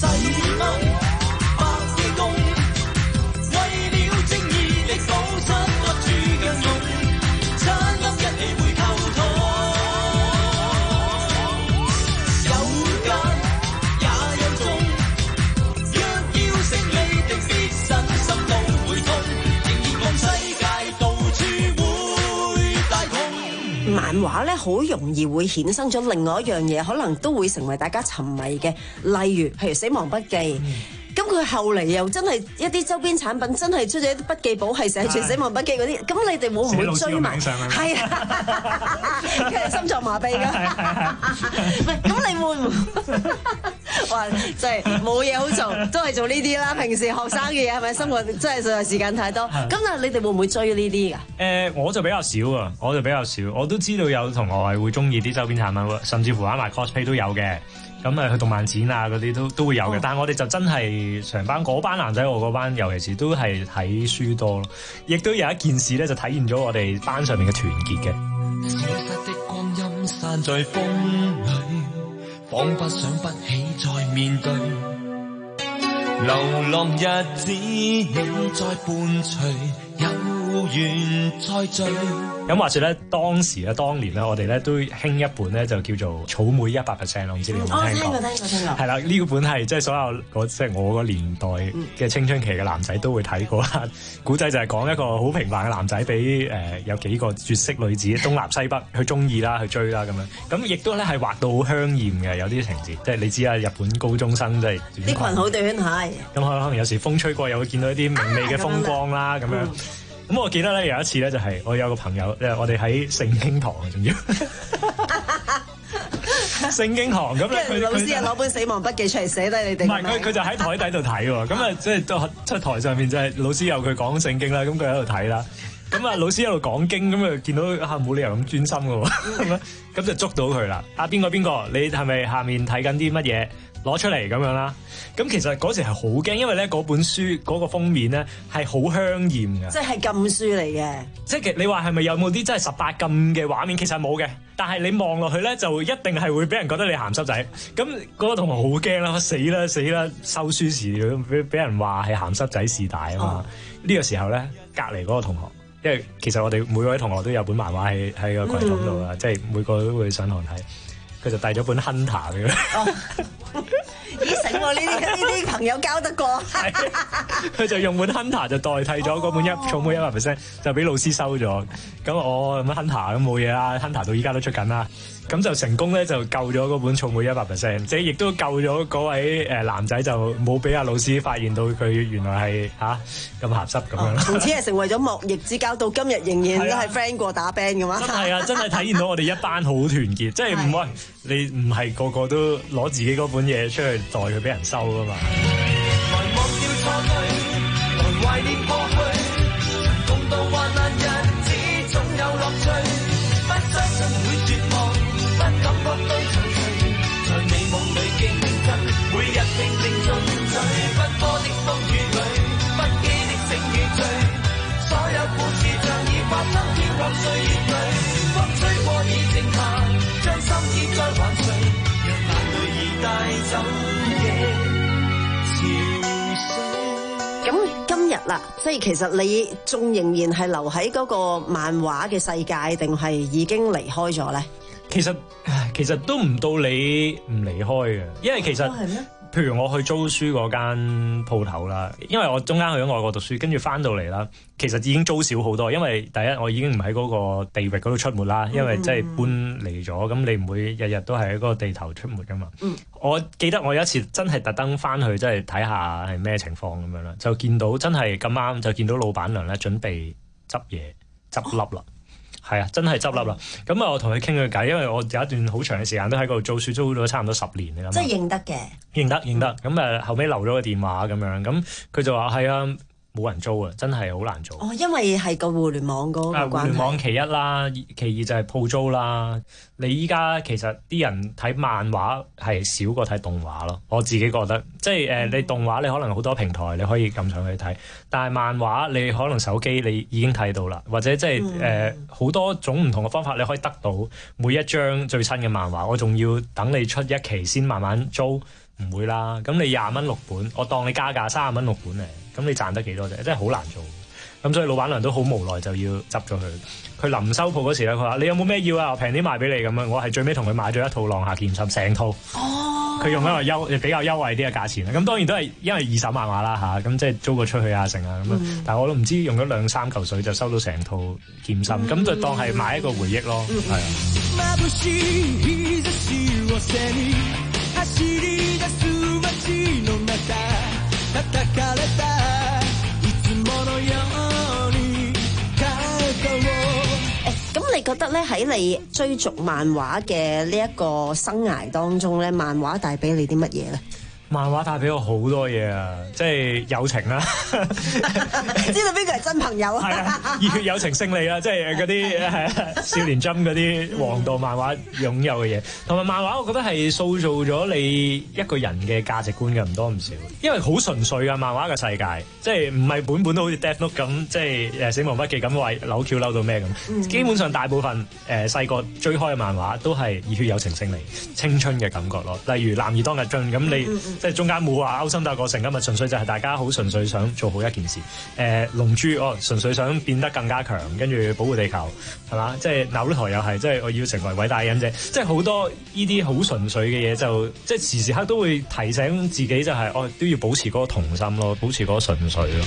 漫畫咧好容易會衍生咗另外一樣嘢，可能都會成為大家沉迷嘅，例如譬如《死亡筆記》。咁佢後嚟又真係一啲周邊產品，真係出咗一啲筆記簿，係寫住《死亡筆記》嗰啲。咁你哋會唔會追埋？係啊，佢係心臟麻痹㗎。唔係，咁你會唔會？哇！真係冇嘢好做，都係做呢啲啦。平時學生嘅嘢係咪？生活真係實在時間太多。咁但係你哋會唔會追呢啲㗎？ 誒，我就比較少啊，我就比較少。我都知道有同學係會中意啲周邊產品，甚至乎玩埋 cosplay 都有嘅。咁啊，去動漫展啊嗰啲都都會有嘅，哦、但係我哋就真係成班嗰班男仔，我嗰班尤其是都係睇書多咯，亦都有一件事咧，就體現咗我哋班上面嘅團結嘅。消失的光陰散在風裏，彷彿想不起再面對，流浪日子你再伴隨，有緣再聚。咁話說咧，當時咧，當年咧，我哋咧都興一本咧，就叫做《草莓一百 percent》，我唔知你有冇聽過？哦，聽過，聽過，聽過。係啦，呢個本係即係所有即係我個年代嘅青春期嘅男仔都會睇過啦。古仔就係講一個好平凡嘅男仔，俾誒有幾個絕色女子東南西北去中意啦，去追啦咁樣。咁亦都咧係畫到好香豔嘅，有啲情節，即係你知啦，日本高中生即係啲裙好短係。咁可能有時風吹過，又會見到一啲明媚嘅風光啦，咁、啊、樣。咁、嗯、我記得咧有一次咧就係我有個朋友，誒我哋喺聖經堂啊，仲要聖經堂咁咧，佢老師啊攞本死亡筆記出嚟寫低你哋。 唔係佢佢就喺台底度睇喎，咁啊即係都出台上面就係老師有佢講聖經啦，咁佢喺度睇啦，咁啊老師喺度講經，咁啊見到啊冇理由咁專心嘅喎，咁樣咁就捉到佢啦。啊邊個邊個，你係咪下面睇緊啲乜嘢？攞出嚟咁樣啦，咁其實嗰時係好驚，因為咧嗰本書嗰、嗰個封面咧係好香豔嘅， 即係禁書嚟嘅。 即係你話係咪有冇啲真係十八禁嘅畫面？其實冇嘅，但係你望落去咧就一定係會俾人覺得你鹹濕仔。咁嗰個同學好驚啦，死啦死啦，收書時俾俾人話係鹹濕仔事大啊嘛。呢、哦、個時候咧，隔離嗰個同學，因為其實我哋每位同學都有本漫畫喺喺個櫃桶度啊，嗯、即係每個都會上堂睇。佢就遞咗本 Hunter 俾佢。 哦，咦醒喎！呢啲呢啲朋友交得過。 佢就用本 Hunter 就代替咗嗰本一草莓一百 percent， 就俾老師收咗。咁我咁 Hunter 咁冇嘢啦 ，Hunter 到依家都出緊啦。咁就成功咧，就救咗嗰本草莓一百 percent， 即係亦都救咗嗰位誒男仔，就冇俾阿老師發現到佢原來係嚇咁鹹濕咁樣。 從此係成為咗莫逆之交，到今日仍然都係 friend 過打 band 嘅嘛。 真係啊！真係體現到我哋一班好團結，即係唔係你唔係個個都攞自己嗰本嘢出去代佢俾人收噶嘛。來忘掉錯對，來懷念過去，共度患難日子總有樂趣，不相信會絕望。不敢啦，即係其實你仲仍然係留喺嗰個漫畫嘅世界，定係已經離開咗咧？ 其實其實都唔到你唔離開嘅，因為其實。哦，係咩？譬如我去租書嗰間鋪頭啦，因為我中間去咗外國讀書，跟住翻到嚟啦，其實已經租少好多，因為第一我已經唔喺嗰個地域嗰度出沒啦，因為即係搬嚟咗，咁你唔會日日都係喺嗰個地頭出沒噶嘛。嗯、我記得我有一次真係特登翻去，即係睇下係咩情況咁樣啦，就見到真係咁啱就見到老闆娘咧準備執嘢執笠啦。係啊，真係執笠啦！咁啊、嗯，我同佢傾佢偈，因為我有一段好長嘅時間都喺嗰度租書，租咗差唔多十年嘅。 即係認得嘅， 認得認得。咁誒後尾留咗個電話咁樣，咁佢就話係啊，冇人租啊，真係好難做。 哦，因為係個互聯網嗰個關係。啊，互聯網其一啦，其二就係鋪租啦。你依家其實啲人睇漫畫係少過睇動畫咯，我自己覺得。即係誒、呃，你動畫你可能好多平台你可以撳上去睇，但係漫畫你可能手機你已經睇到啦，或者即係誒好多種唔同嘅方法你可以得到每一張最新嘅漫畫。我仲要等你出一期先慢慢租，唔會啦。咁你廿蚊六本，我當你加價三十蚊六本嚟，咁你賺得幾多啫？真係好難做。咁所以老闆娘都好無奈，就要執咗佢。佢臨收鋪嗰時咧，佢話：你有冇咩要啊？我平啲賣俾你咁樣。我係最尾同佢買咗一套浪客劍心成套。哦。佢用一個優比較優惠啲嘅價錢啦。咁當然都係因為二手漫畫啦嚇，咁即係租過出去啊成啊咁樣。嗯、但係我都唔知用咗兩三嚿水就收到成套劍心，咁、嗯、就當係買一個回憶咯。係啊。 咁你覺得咧喺你追逐漫畫嘅呢一個生涯當中咧，漫畫帶俾你啲乜嘢咧？ 漫畫帶俾我好多嘢啊，即係友情啦，知道邊個係真朋友啊？ 係啊，熱血友情勝利啦，即係嗰啲係少年 Jump 嗰啲王道漫畫擁有嘅嘢，同埋漫畫我覺得係塑造咗你一個人嘅價值觀嘅唔多唔少，因為好純粹嘅漫畫嘅世界，即係唔係本本都好似 Death Note 咁，即係誒死亡筆記咁話扭橋扭到咩咁，嗯、基本上大部分誒細個追開嘅漫畫都係熱血友情勝利、青春嘅感覺咯，例如男兒當入樽咁你。嗯嗯即係中間冇話勾心鬥角成，咁啊純粹就係大家好純粹想做好一件事。誒、呃、龍珠哦，純粹想變得更加強，跟住保護地球，係嘛？即係鬧台又係，即係我要成為偉大忍者，即係好多呢啲好純粹嘅嘢，就即係時時刻都會提醒自己、就係，就係哦都要保持嗰個童心咯，保持嗰個純粹咯。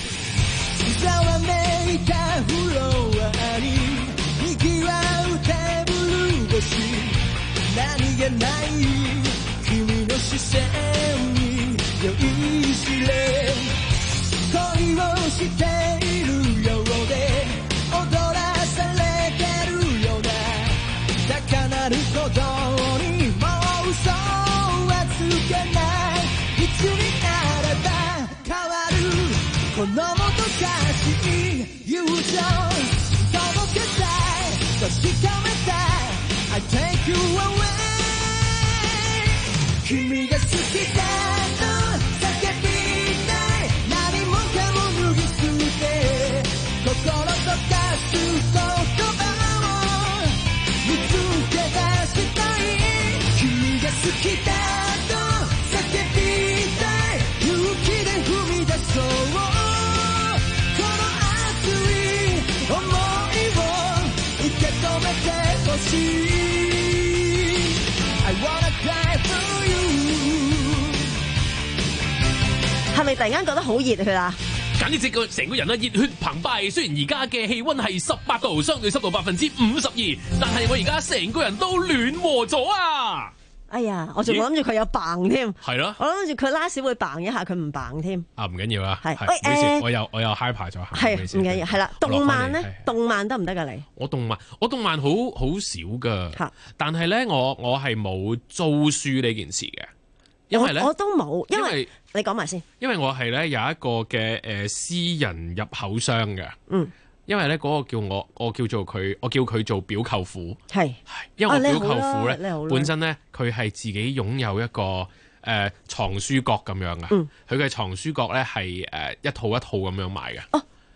酔いしれ恋をしているようで踊らされてるような高鳴る鼓動にもう嘘はつけないいつになれば変わるこのもどかしい友情届けたい確かめたい I take you away 君が好きだ心とかす言葉を見つけ出したい君が好きだと叫びたい勇気で踏み出そうこの熱い想いを受け止めてほしい I wanna cry for you 係咪突然間覺得好熱血啊？ 簡直個成個人啊熱血澎湃，雖然而家嘅氣溫係十八度，相對濕度百分之五十二，但係我而家成個人都暖和咗啊！ 哎呀，我仲諗住佢有嘭添， 係咯， 我諗住佢拉屎會嘭一下，佢唔嘭添。 啊，唔緊要啊，係， 喂誒， 我又我又 high 排咗下， 係唔緊要，係啦。動漫咧，動漫得唔得噶你？ 我動漫，我動漫好好少噶，但係咧，我我係冇租書呢件事嘅。因為咧， 我，我都冇，因為，因為你講埋先。因為我係咧有一個嘅誒、呃、私人入口商嘅， 嗯， 因為咧嗰、那個叫我，我叫做佢，我叫佢做表舅父， 係， 因為我表舅父咧、啊、本身咧佢係自己擁有一個誒、呃、藏書閣咁樣嘅，佢嘅、嗯、藏書閣咧係誒一套一套咁樣賣嘅。哦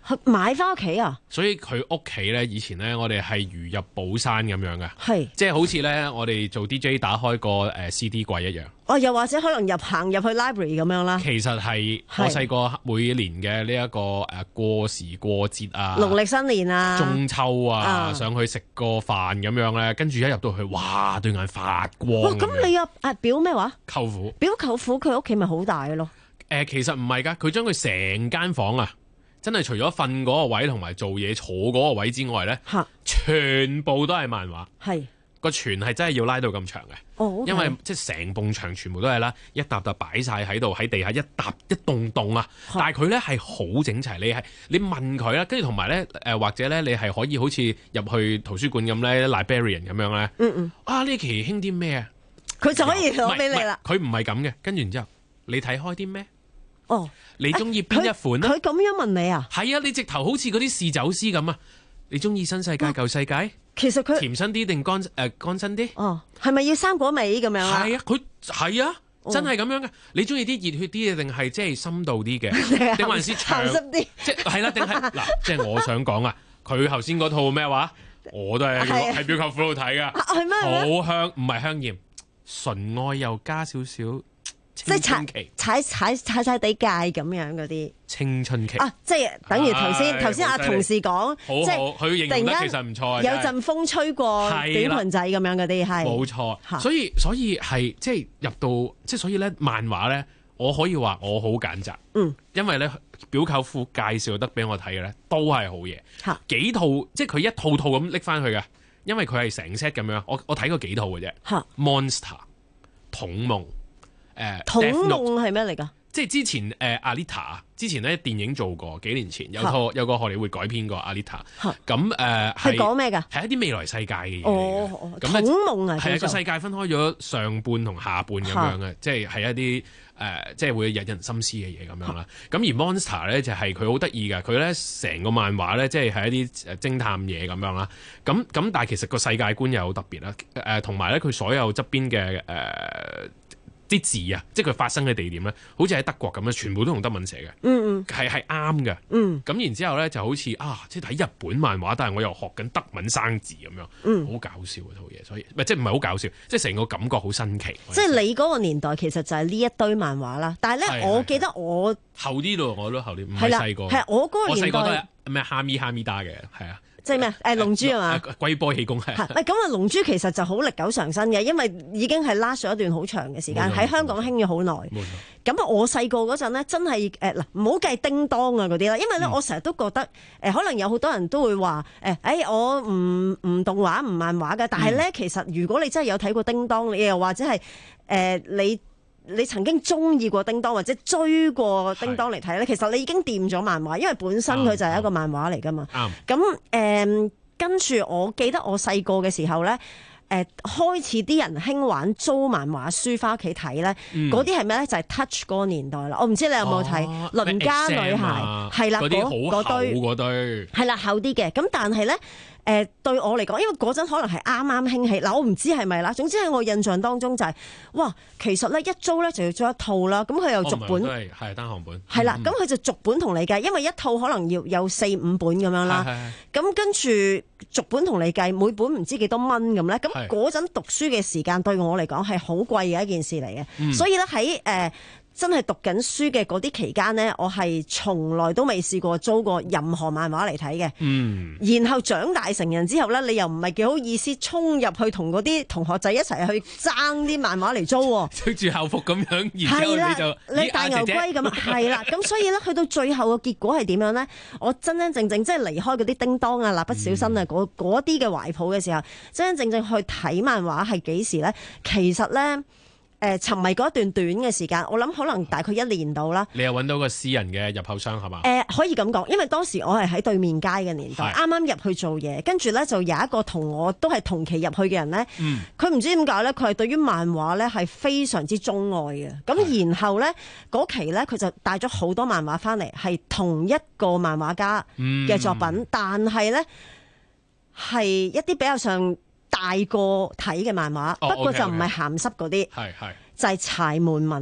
買翻屋企啊！ 所以佢屋企咧，以前咧，我哋係如入寶山咁樣嘅， 係即係好似咧，我哋做 D J 打開個誒 C D 櫃一樣。 哦，又或者可能入行入去 library 咁樣啦。 其實係我細個每年嘅呢一個誒過時過節啊， 農曆新年啊， 中秋啊， 啊上去食個飯咁樣咧，跟住一入到去，哇，對眼發光。 哇！咁你有誒表咩話？ 舅父， 表舅父佢屋企咪好大嘅咯？ 誒，其實唔係㗎，佢將佢成間房啊，真係除咗瞓嗰個位同埋做嘢坐嗰個位之外咧，全部都係漫畫。 係個全係真係要拉到咁長嘅， 哦 okay 因為即係成埲牆全部都係啦，一沓沓擺晒喺度，喺地下一沓一棟棟啊。但係佢咧係好整齊，你係你問佢啦，跟住同埋咧誒或者咧你係可以好似入去圖書館咁咧 librarian 咁樣咧， 嗯嗯， 啊呢期興啲咩啊？ 佢就可以攞俾你啦。 佢唔係咁嘅，跟住然之後你睇開啲咩？ 哦， 你中意邊一款啊？佢咁樣問你啊？ 係啊，你直頭好似嗰啲試酒師咁啊！你中意新世界舊世界？ 其實佢甜身啲定乾誒乾身啲？ 哦，係咪要生果味咁樣啊？ 係啊，佢係啊，真係咁樣嘅。你中意啲熱血啲嘅，定係即係深度啲嘅？定還是長啲？ 即係啦，定係嗱，即係我想講啊，佢頭先嗰套咩話？我都係喺表舅父度睇噶， 係咩？ 好香，唔係香豔，純愛又加少少。 即係踩踩踩踩踩地界咁樣嗰啲青春期啊！即係等於頭先頭先阿同事講，即係佢形容得其實唔錯， 有陣風吹過短裙仔咁樣嗰啲係冇錯。所以所以係即係入到即係所以咧漫畫咧，我可以話我好揀擇， 嗯， 因為咧表舅父介紹得俾我睇嘅咧都係好嘢，幾套即係佢一套套咁拎翻去嘅，因為佢係成 set 咁樣。我我睇過幾套嘅啫，Monster 統夢。誒， 統夢係咩嚟㗎？ 即係之前誒阿麗塔，之前咧電影做過，幾年前有套有個荷里活改編過阿麗塔。咁誒係講咩㗎？ 係一啲未來世界嘅嘢。 哦哦，統夢啊， 係啊，個世界分開咗上半同下半咁樣嘅，即係係一啲誒，即係會引人深思嘅嘢咁樣啦。咁而 Monster 咧就係佢好得意㗎，佢咧成個漫畫咧即係係一啲誒偵探嘢咁樣啦。咁咁但係其實個世界觀又好特別啦。誒同埋咧佢所有側邊嘅誒啲字啊，即係佢發生嘅地點咧，好似喺德國咁樣，全部都用德文寫嘅。嗯嗯，係係啱嘅。嗯，咁然之後咧就好似啊，即係睇日本漫畫，但係我又學緊德文生字咁樣。嗯，好搞笑嗰套嘢，所以唔係即係唔係好搞笑，即係成個感覺好新奇。 即係你嗰個年代其實就係呢一堆漫畫啦，但係咧，我記得我後啲咯，我都後啲唔係細個。 係我嗰個年代， 我細個都係咩哈咪哈咪打嘅，係啊。 即係咩？誒龍珠係嘛？ 龜波氣功係。係咁啊！龍珠其實就好歷久常新嘅，因為已經係拉上一段好長嘅時間，喺香港興咗好耐。咁啊，我細個嗰陣咧，真係誒嗱，唔好計叮當啊嗰啲啦，因為咧，我成日都覺得誒，可能有好多人都會話誒，誒我唔唔動畫唔漫畫嘅，但係咧，其實如果你真係有睇過叮當，你又或者係誒你。你曾經中意過叮當或者追過叮當嚟睇咧，其實你已經掂咗漫畫，因為本身佢就係一個漫畫嚟噶嘛。咁誒、嗯，跟住我記得我細個嘅時候咧，誒、呃、開始啲人興玩租漫畫書翻屋企睇咧，嗰啲係咩咧？就係、是、Touch 嗰個年代啦。我唔知你有冇睇《鄰、哦、家女孩》係啦， 嗰啲好厚嗰堆係啦，厚啲嘅。咁但係咧。誒、呃、對我嚟講，因為嗰陣可能係啱啱興起，嗱我唔知係咪啦。總之喺我印象當中就係、是，哇，其實咧一租咧就要租一套啦。咁佢又逐本， 係係、哦、單行本， 係啦。咁佢就逐本同你計，因為一套可能要有四五本咁樣啦。咁跟住逐本同你計，每本唔知幾多蚊咁咧。咁嗰陣讀書嘅時間對我嚟講係好貴嘅一件事嚟嘅、嗯，所以咧喺誒。真係讀緊書嘅嗰啲期間呢，我係從來都未試過租過任何漫畫嚟睇嘅。嗯，然後長大成人之後呢，你又唔係幾好意思衝入去同嗰啲同學仔一齊去爭啲漫畫嚟租， 着住校服咁樣，然之後你就你大牛龜咁，係啦。咁所以呢，去到最後嘅結果係點樣呢？我真真正正即係離開嗰啲叮當啊、蠟筆小新啊嗰嗰啲嘅懷抱嘅時候，真真正正去睇漫畫係幾時呢？其實呢。誒、呃、沉迷嗰一段短嘅時間，我諗可能大概一年到啦。 你又揾到個私人嘅入口商係嘛？ 誒、呃、可以咁講，因為當時我係喺對面街嘅年代，啱啱入去做嘢，跟住咧就有一個同我都係同期入去嘅人咧，佢、嗯、唔知點解咧，佢係對於漫畫咧係非常之鍾愛嘅。咁然後咧嗰期咧佢就帶咗好多漫畫翻嚟，係同一個漫畫家嘅作品，嗯、但係咧係一啲比較上大個睇嘅漫畫，哦、不過就唔係鹹濕嗰啲，係係就係柴門文啦。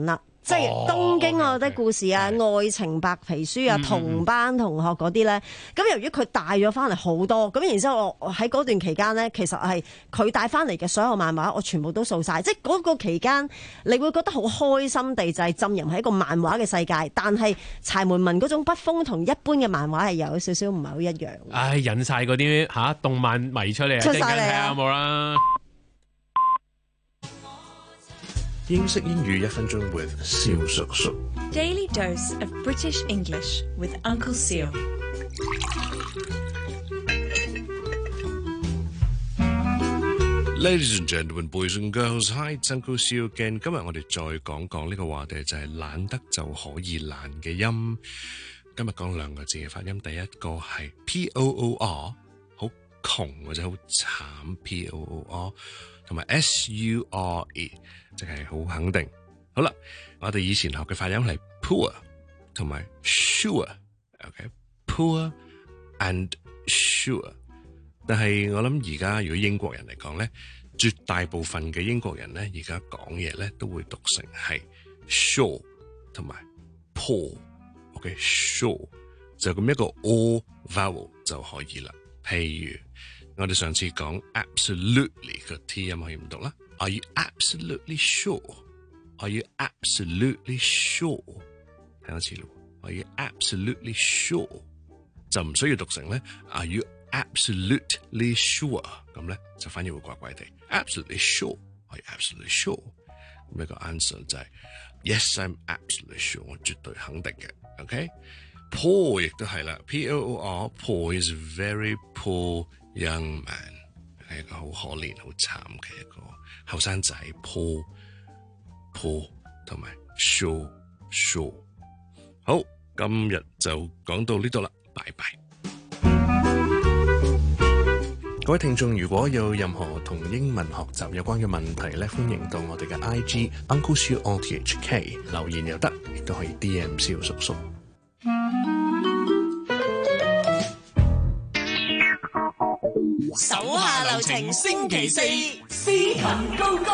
即係東京愛的故事啊、愛情白皮書啊、同班同學嗰啲咧。咁由於佢帶咗翻嚟好多，咁然之後我喺嗰段期間咧，其實係佢帶翻嚟嘅所有漫畫，我全部都掃晒。即係嗰個期間，你會覺得好開心地就係浸淫喺一個漫畫嘅世界，但係柴門文嗰種筆鋒同一般嘅漫畫係有少少唔係好一樣。 唉，引晒嗰啲嚇動漫迷出嚟啊！ 出晒嚟啊！ 睇下有冇啦。 英式英語一分鐘 with 蕭叔叔。 Daily dose of British English with Uncle Seal。 Ladies and gentlemen, boys and girls, hi, it's Uncle Seal again。今日我哋再講講呢個話題就係懶得就可以懶嘅音。今日講兩個字嘅發音，第一個係 P O O R， 好窮或者好慘 P O O R， 同埋 S U R E。即係好肯定。好啦，我哋以前學嘅發音係 poor 同埋 sure，OK，poor and sure。但係我諗而家如果英國人嚟講咧，絕大部分嘅英國人咧，而家講嘢咧都會讀成係 sure 同埋 poor，OK，sure 就咁一個 o vowel 就可以啦。譬如我哋上次講 absolutely 個 t 音可以唔讀啦。Are you absolutely sure? Are you absolutely sure? 睇多次咯。Are you absolutely sure? 就唔需要讀成咧。Are you absolutely sure? 咁咧就反而會怪怪地。Absolutely sure? Are you absolutely sure? 咁一個 answer 就係 Yes, I'm absolutely sure. 我絕對肯定嘅。OK? Poor 亦都係啦。P O O R Poor is a very poor young man。係一個好可憐、好慘嘅一個後生仔 ，poor poor 同埋 sure sure。好，今日就講到呢度啦，拜拜。各位聽眾，如果有任何同英文學習有關嘅問題咧，歡迎到我哋嘅 I G Uncle Seal O T H K 留言又得，亦都可以 D M 蕭叔叔。 手下留情，星期四斯勤高歌。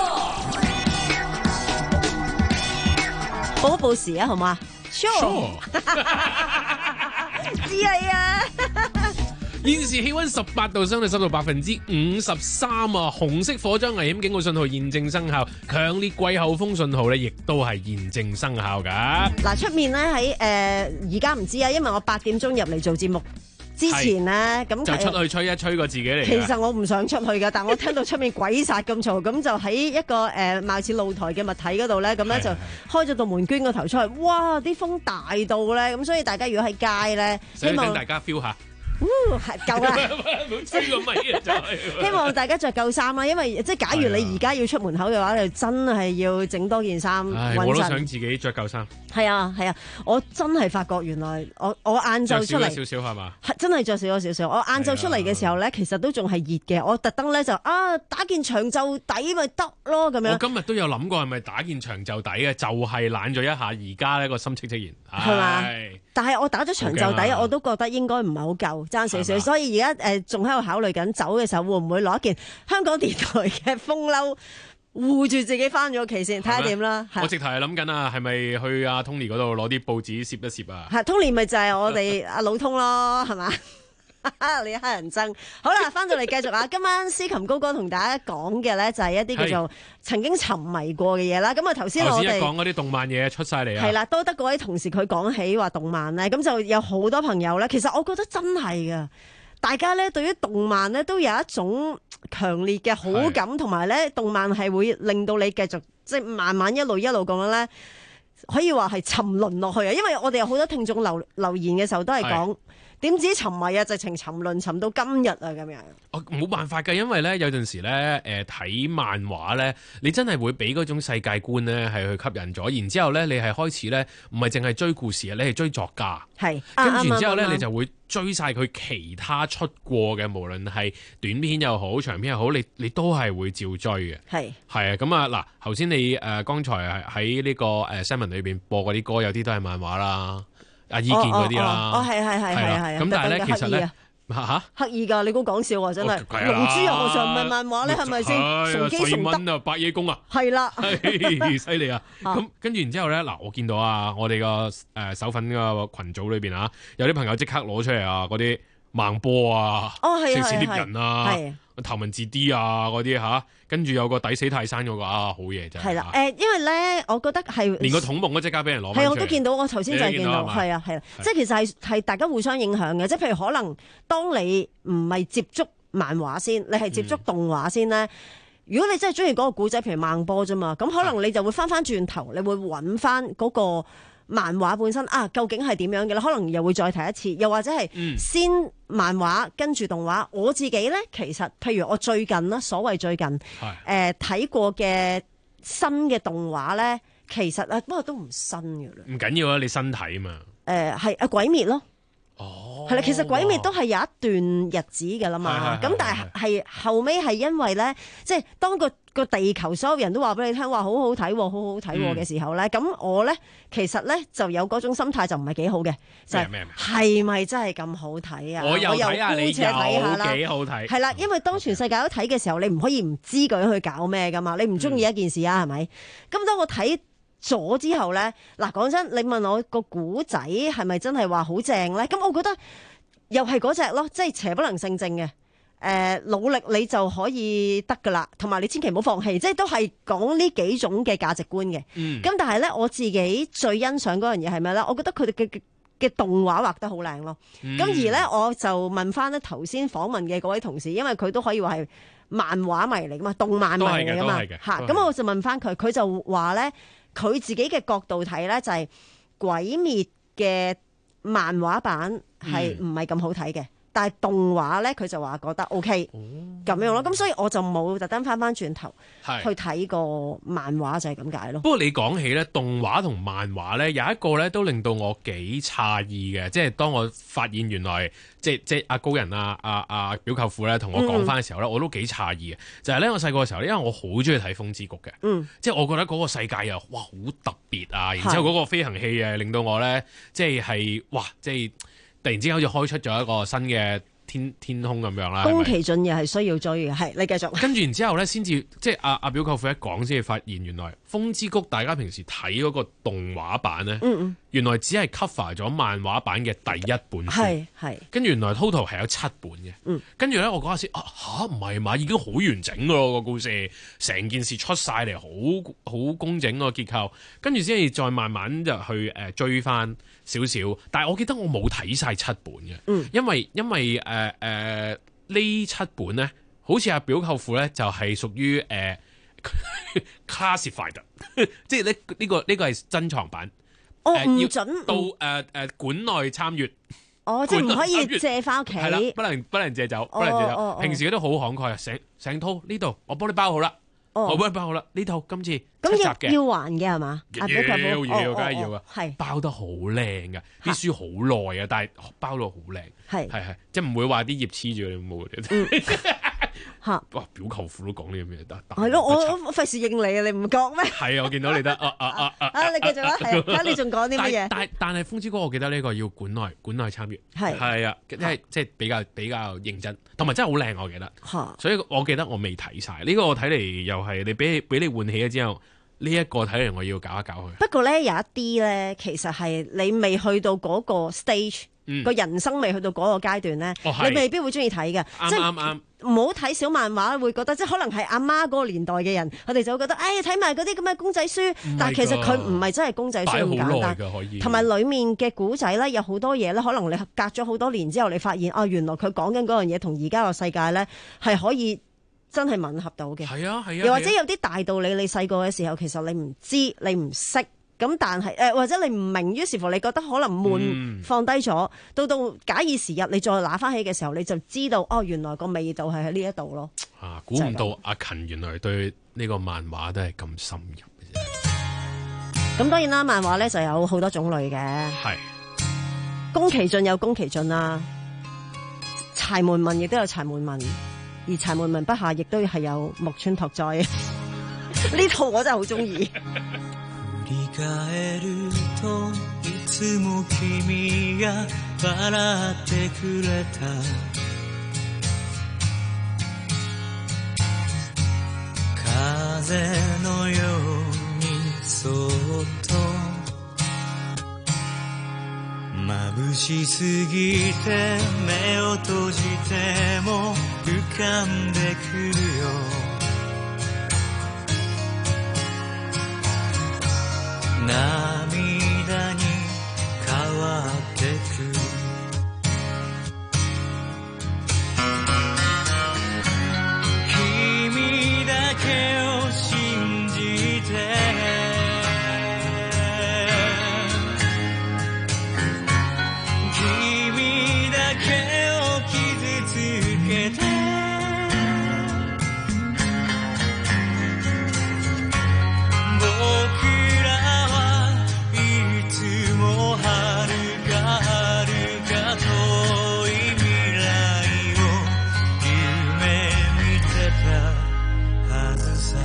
報一報時啊，好嘛 ？Sure， 知係啊。 現時氣溫十八度，相對濕度百分之五十三啊！紅色火災危險警告信號現正生效，強烈季候風信號咧亦都係現正生效噶。 嗱，出面咧喺誒而家唔知啊，因為我八點鐘入嚟做節目。之前咧，咁就出去吹一吹過自己嚟。 其實我唔想出去㗎，但我聽到出面鬼殺咁嘈，咁就喺一個誒、呃、貌似露台嘅物體嗰度咧，咁咧就開咗道門，捐個頭出去。哇！啲風大到咧，咁所以大家如果喺街咧， 希望大家 feel 下。 嗚，係夠啦！ 冇吹個咪啊，就係。 希望大家着夠衫啦，因為即係假如你而家要出門口嘅話，你真係要整多件衫。 唉，我都想自己着夠衫。 係啊係啊，我真係發覺原來我我晏晝出嚟少少係嘛？ 真係着少咗少少。我晏晝出嚟嘅時候咧，其實都仲係熱嘅。我特登咧就啊打件長袖底咪得咯咁樣。 我今日都有諗過係咪打件長袖底嘅，就係懶咗一下。而家呢個心戚戚然係嘛？但係我打咗長袖底，我都覺得應該唔係好夠，爭少少。所以而家誒仲喺度考慮緊走嘅時候會唔會攞一件香港電台嘅風褸護住自己翻咗屋企先，睇下點啦。 我直頭係諗緊啊，係咪去阿 Tony 嗰度攞啲報紙攝一攝啊？ 係 Tony 咪就係我哋阿老通咯，係嘛？你黑人憎。好啦，翻到嚟繼續啊！今晚司琴高歌同大家講嘅咧就係一啲叫做曾經沉迷過嘅嘢啦。咁啊頭先我哋講嗰啲動漫嘢出晒嚟啊！ 係啦，多得嗰位同事佢講起話動漫咧，咁就有好多朋友咧。其實我覺得真係噶。大家咧對於動漫咧都有一種強烈嘅好感，同埋咧動漫係會令到你繼續即係慢慢一路一路咁樣咧，可以話係沉淪落去啊！因為我哋有好多聽眾留留言嘅時候都係講點知沉迷啊，直情沉淪沉到今日啊咁樣。 我冇辦法㗎，因為咧有陣時咧誒睇漫畫咧，你真係會俾嗰種世界觀咧係去吸引咗，然之後咧你係開始咧唔係淨係追故事啊，你係追作家， 係跟住然之後咧你就會追晒佢其他出過嘅，無論係短篇又好長篇又好，你你都係會照追嘅。係係啊，咁啊嗱，頭先你誒剛才喺呢個誒新聞裏邊播嗰啲歌，有啲都係漫畫啦。阿伊健嗰啲啦， 哦係係係係係， 咁但係咧，其實咧， 吓刻意㗎，你估講笑啊？真係《龍珠》又何嘗唔係漫畫咧？係咪先？崇基崇德啊，白野公啊， 係啦， 犀利啊！咁跟住然之後咧，嗱，我見到啊，我哋個誒手粉個群組裏邊啊，有啲朋友即刻攞出嚟啊，嗰啲孟波啊， 哦係城市獵人啊，頭文字 D 啊嗰啲吓，跟住有個抵死泰山嗰個啊，好嘢真係。 係啦，誒，因為咧，我覺得係連個統夢都即刻俾人攞。 係，我都見到，我頭先就係見到，係啊，係啊，即係其實係係大家互相影響嘅，即係譬如可能當你唔係接觸漫畫先，你係接觸動畫先咧。如果你真係中意嗰個古仔，譬如孟波啫嘛，咁可能你就會翻翻轉頭，你會揾翻嗰個漫畫本身啊，究竟係點樣嘅咧？可能又會再睇一次，又或者係先漫畫跟住動畫。我自己咧，其實譬如我最近啦，所謂最近誒睇、呃、過嘅新嘅動畫咧，其實啊，不過都唔新嘅啦。 唔緊要啊，你新睇嘛？ 誒係啊，鬼滅咯。哦，係啦，其實鬼滅都係有一段日子嘅啦嘛，咁但係係後尾係因為咧，即係當個個地球所有人都話俾你聽話好好睇，好好睇嘅時候咧，咁、嗯、我咧其實咧就有嗰種心態就唔係幾好嘅，就係係咪真係咁好睇啊？我又睇下你有幾好睇，係啦，因為當全世界都睇嘅時候，你唔可以唔知佢去搞咩噶嘛，你唔中意一件事啊，係、嗯、咪？咁當我睇咗之後咧，嗱講真，你問我個古仔係咪真係話好正咧？咁我覺得又係嗰隻咯，即係邪不能勝正嘅。誒、呃，努力你就可以得噶啦，同埋你千祈唔好放棄，即係都係講呢幾種嘅價值觀嘅。咁、嗯、但係咧，我自己最欣賞嗰樣嘢係咩咧？我覺得佢哋嘅嘅動畫畫得好靚咯。咁、嗯、而咧，我就問翻咧頭先訪問嘅嗰位同事，因為佢都可以話係漫畫迷嚟噶嘛，動漫迷嚟噶嘛，吓咁我就問翻佢，佢就話咧。佢自己嘅角度睇咧，就係、是、鬼滅嘅漫畫版係唔係咁好睇嘅、嗯，但係動畫咧佢就話覺得 O K 咁樣咯。咁所以我就冇特登翻翻轉頭去睇個漫畫，就係咁解咯。不過你講起咧動畫同漫畫咧，有一個咧都令到我幾詫異嘅，即係當我發現原來即係即係阿高人啊、阿、啊、阿、啊、表舅父咧同我講翻嘅時候咧、嗯，我都幾詫異嘅。就係、是、咧我細個嘅時候咧，因為我好中意睇風之谷嘅、嗯，即係我覺得嗰個世界又哇好特別啊，然之後嗰個飛行器啊令到我咧即係係哇即係突然之間好似開出咗一個新嘅天天空咁樣啦。宮崎駿又係需要追嘅，係你繼續。 跟住然之後咧，先至即係阿阿表舅父一講，先至發現原來風之谷大家平時睇嗰個動畫版咧、嗯嗯，原來只係 cover 咗漫畫版嘅第一本書，係係。跟住原來 total 係有七本嘅，嗯。跟住咧，我嗰下先啊吓唔係嘛，已經好完整咯個故事，成件事出晒嚟，好好工整個結構。跟住先至再慢慢就去誒追翻少少。但係我記得我冇睇晒七本嘅、嗯，因為因為誒誒呢七本咧，好似阿表舅父咧就係屬於誒。呃 classified， 即係呢呢個呢、這個係珍藏版， 哦唔、呃、准到誒誒、呃呃、館內參閱， 哦即係唔可以借翻屋企，係啦， 不能不能借走，不能借走。哦哦、平時都好慷慨啊，成成套呢度我幫你包好啦、哦，我幫你包好啦，呢套今次七集嘅要還嘅係嘛？ 要要要梗係要啊，係、哦哦、包得好靚噶，啲書好耐啊，但係包到好靚，係係係，即係唔會話啲葉黐住你冇嘅。嗯吓！哇，表舅父都講呢啲咩得？ 係咯，我我費事應你啊，你唔覺咩？ 係啊，我見到你得啊啊啊啊！ 啊，你繼續啦，係睇下你仲講啲乜嘢？ 但係但係風之谷，我記得呢個要館內館內參與，係係啊，即係即係比較比較認真，同埋真係好靚，我記得。吓！所以我記得我未睇晒呢個，我睇嚟又係你俾俾你喚起咗之後，呢、這、一個睇嚟我要搞一搞佢。 不過咧有一啲咧，其實係你未去到嗰個 stage。個、嗯、人生未去到嗰個階段咧、哦，你未必會中意睇嘅。即係唔好睇小漫畫，會覺得即係可能係阿媽嗰個年代嘅人，佢哋就會覺得，哎，睇埋嗰啲咁嘅公仔書。但係其實佢唔係真係公仔書咁簡單。同埋裡面嘅古仔咧，有好多嘢咧，可能你隔咗好多年之後，你發現啊，原來佢講緊嗰樣嘢同而家個世界咧係可以真係吻合到嘅。係啊係啊。又或者有啲大道理，你細個嘅時候其實你唔知，你唔識。咁但係誒、呃，或者你唔明，於是乎你覺得可能悶、嗯，放低咗，到到假以時日，你再拿翻起嘅時候，你就知道哦，原來個味道係喺呢一度咯。 啊，估唔到阿勤原來對呢個漫畫都係咁深入嘅啫。 咁當然啦，漫畫咧就有好多種類嘅。係。宮崎駿有宮崎駿啦，柴門文亦都有柴門文，而柴門文筆下亦都係有木村拓哉。呢套我真係好中意。 振り返るといつも君が笑ってくれた風のようにそっと眩しすぎて目を閉じても浮かんでくるよ涙に変わってく君だけを信じて君だけを傷つけて僕らはいつも遥か遥か遠い未来を夢見てたはずさ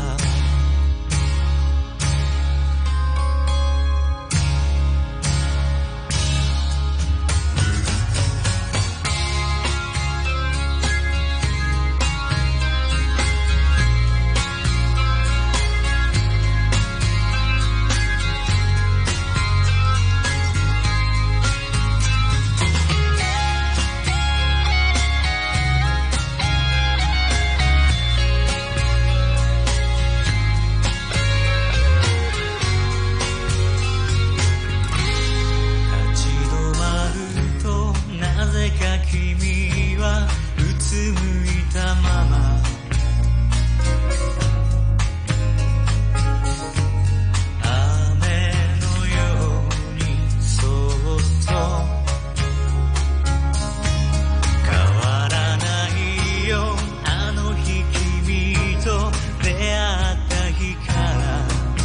立ち止まるとなぜか君はうつむいたまま雨のようにそっと変わらないよあの日君と出会った日から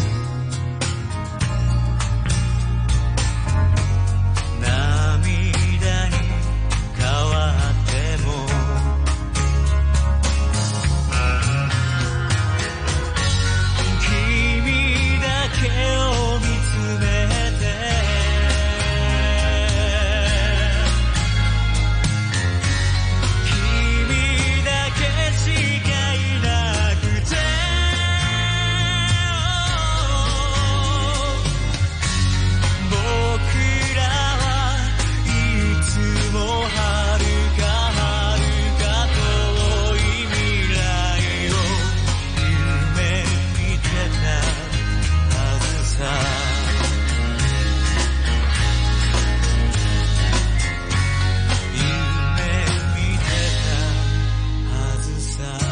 涙に変わっても君だけを見つめて君だけしかいなくて僕らはいつも遥か遥か遠い未来を夢見てたはずさ夢見てたはず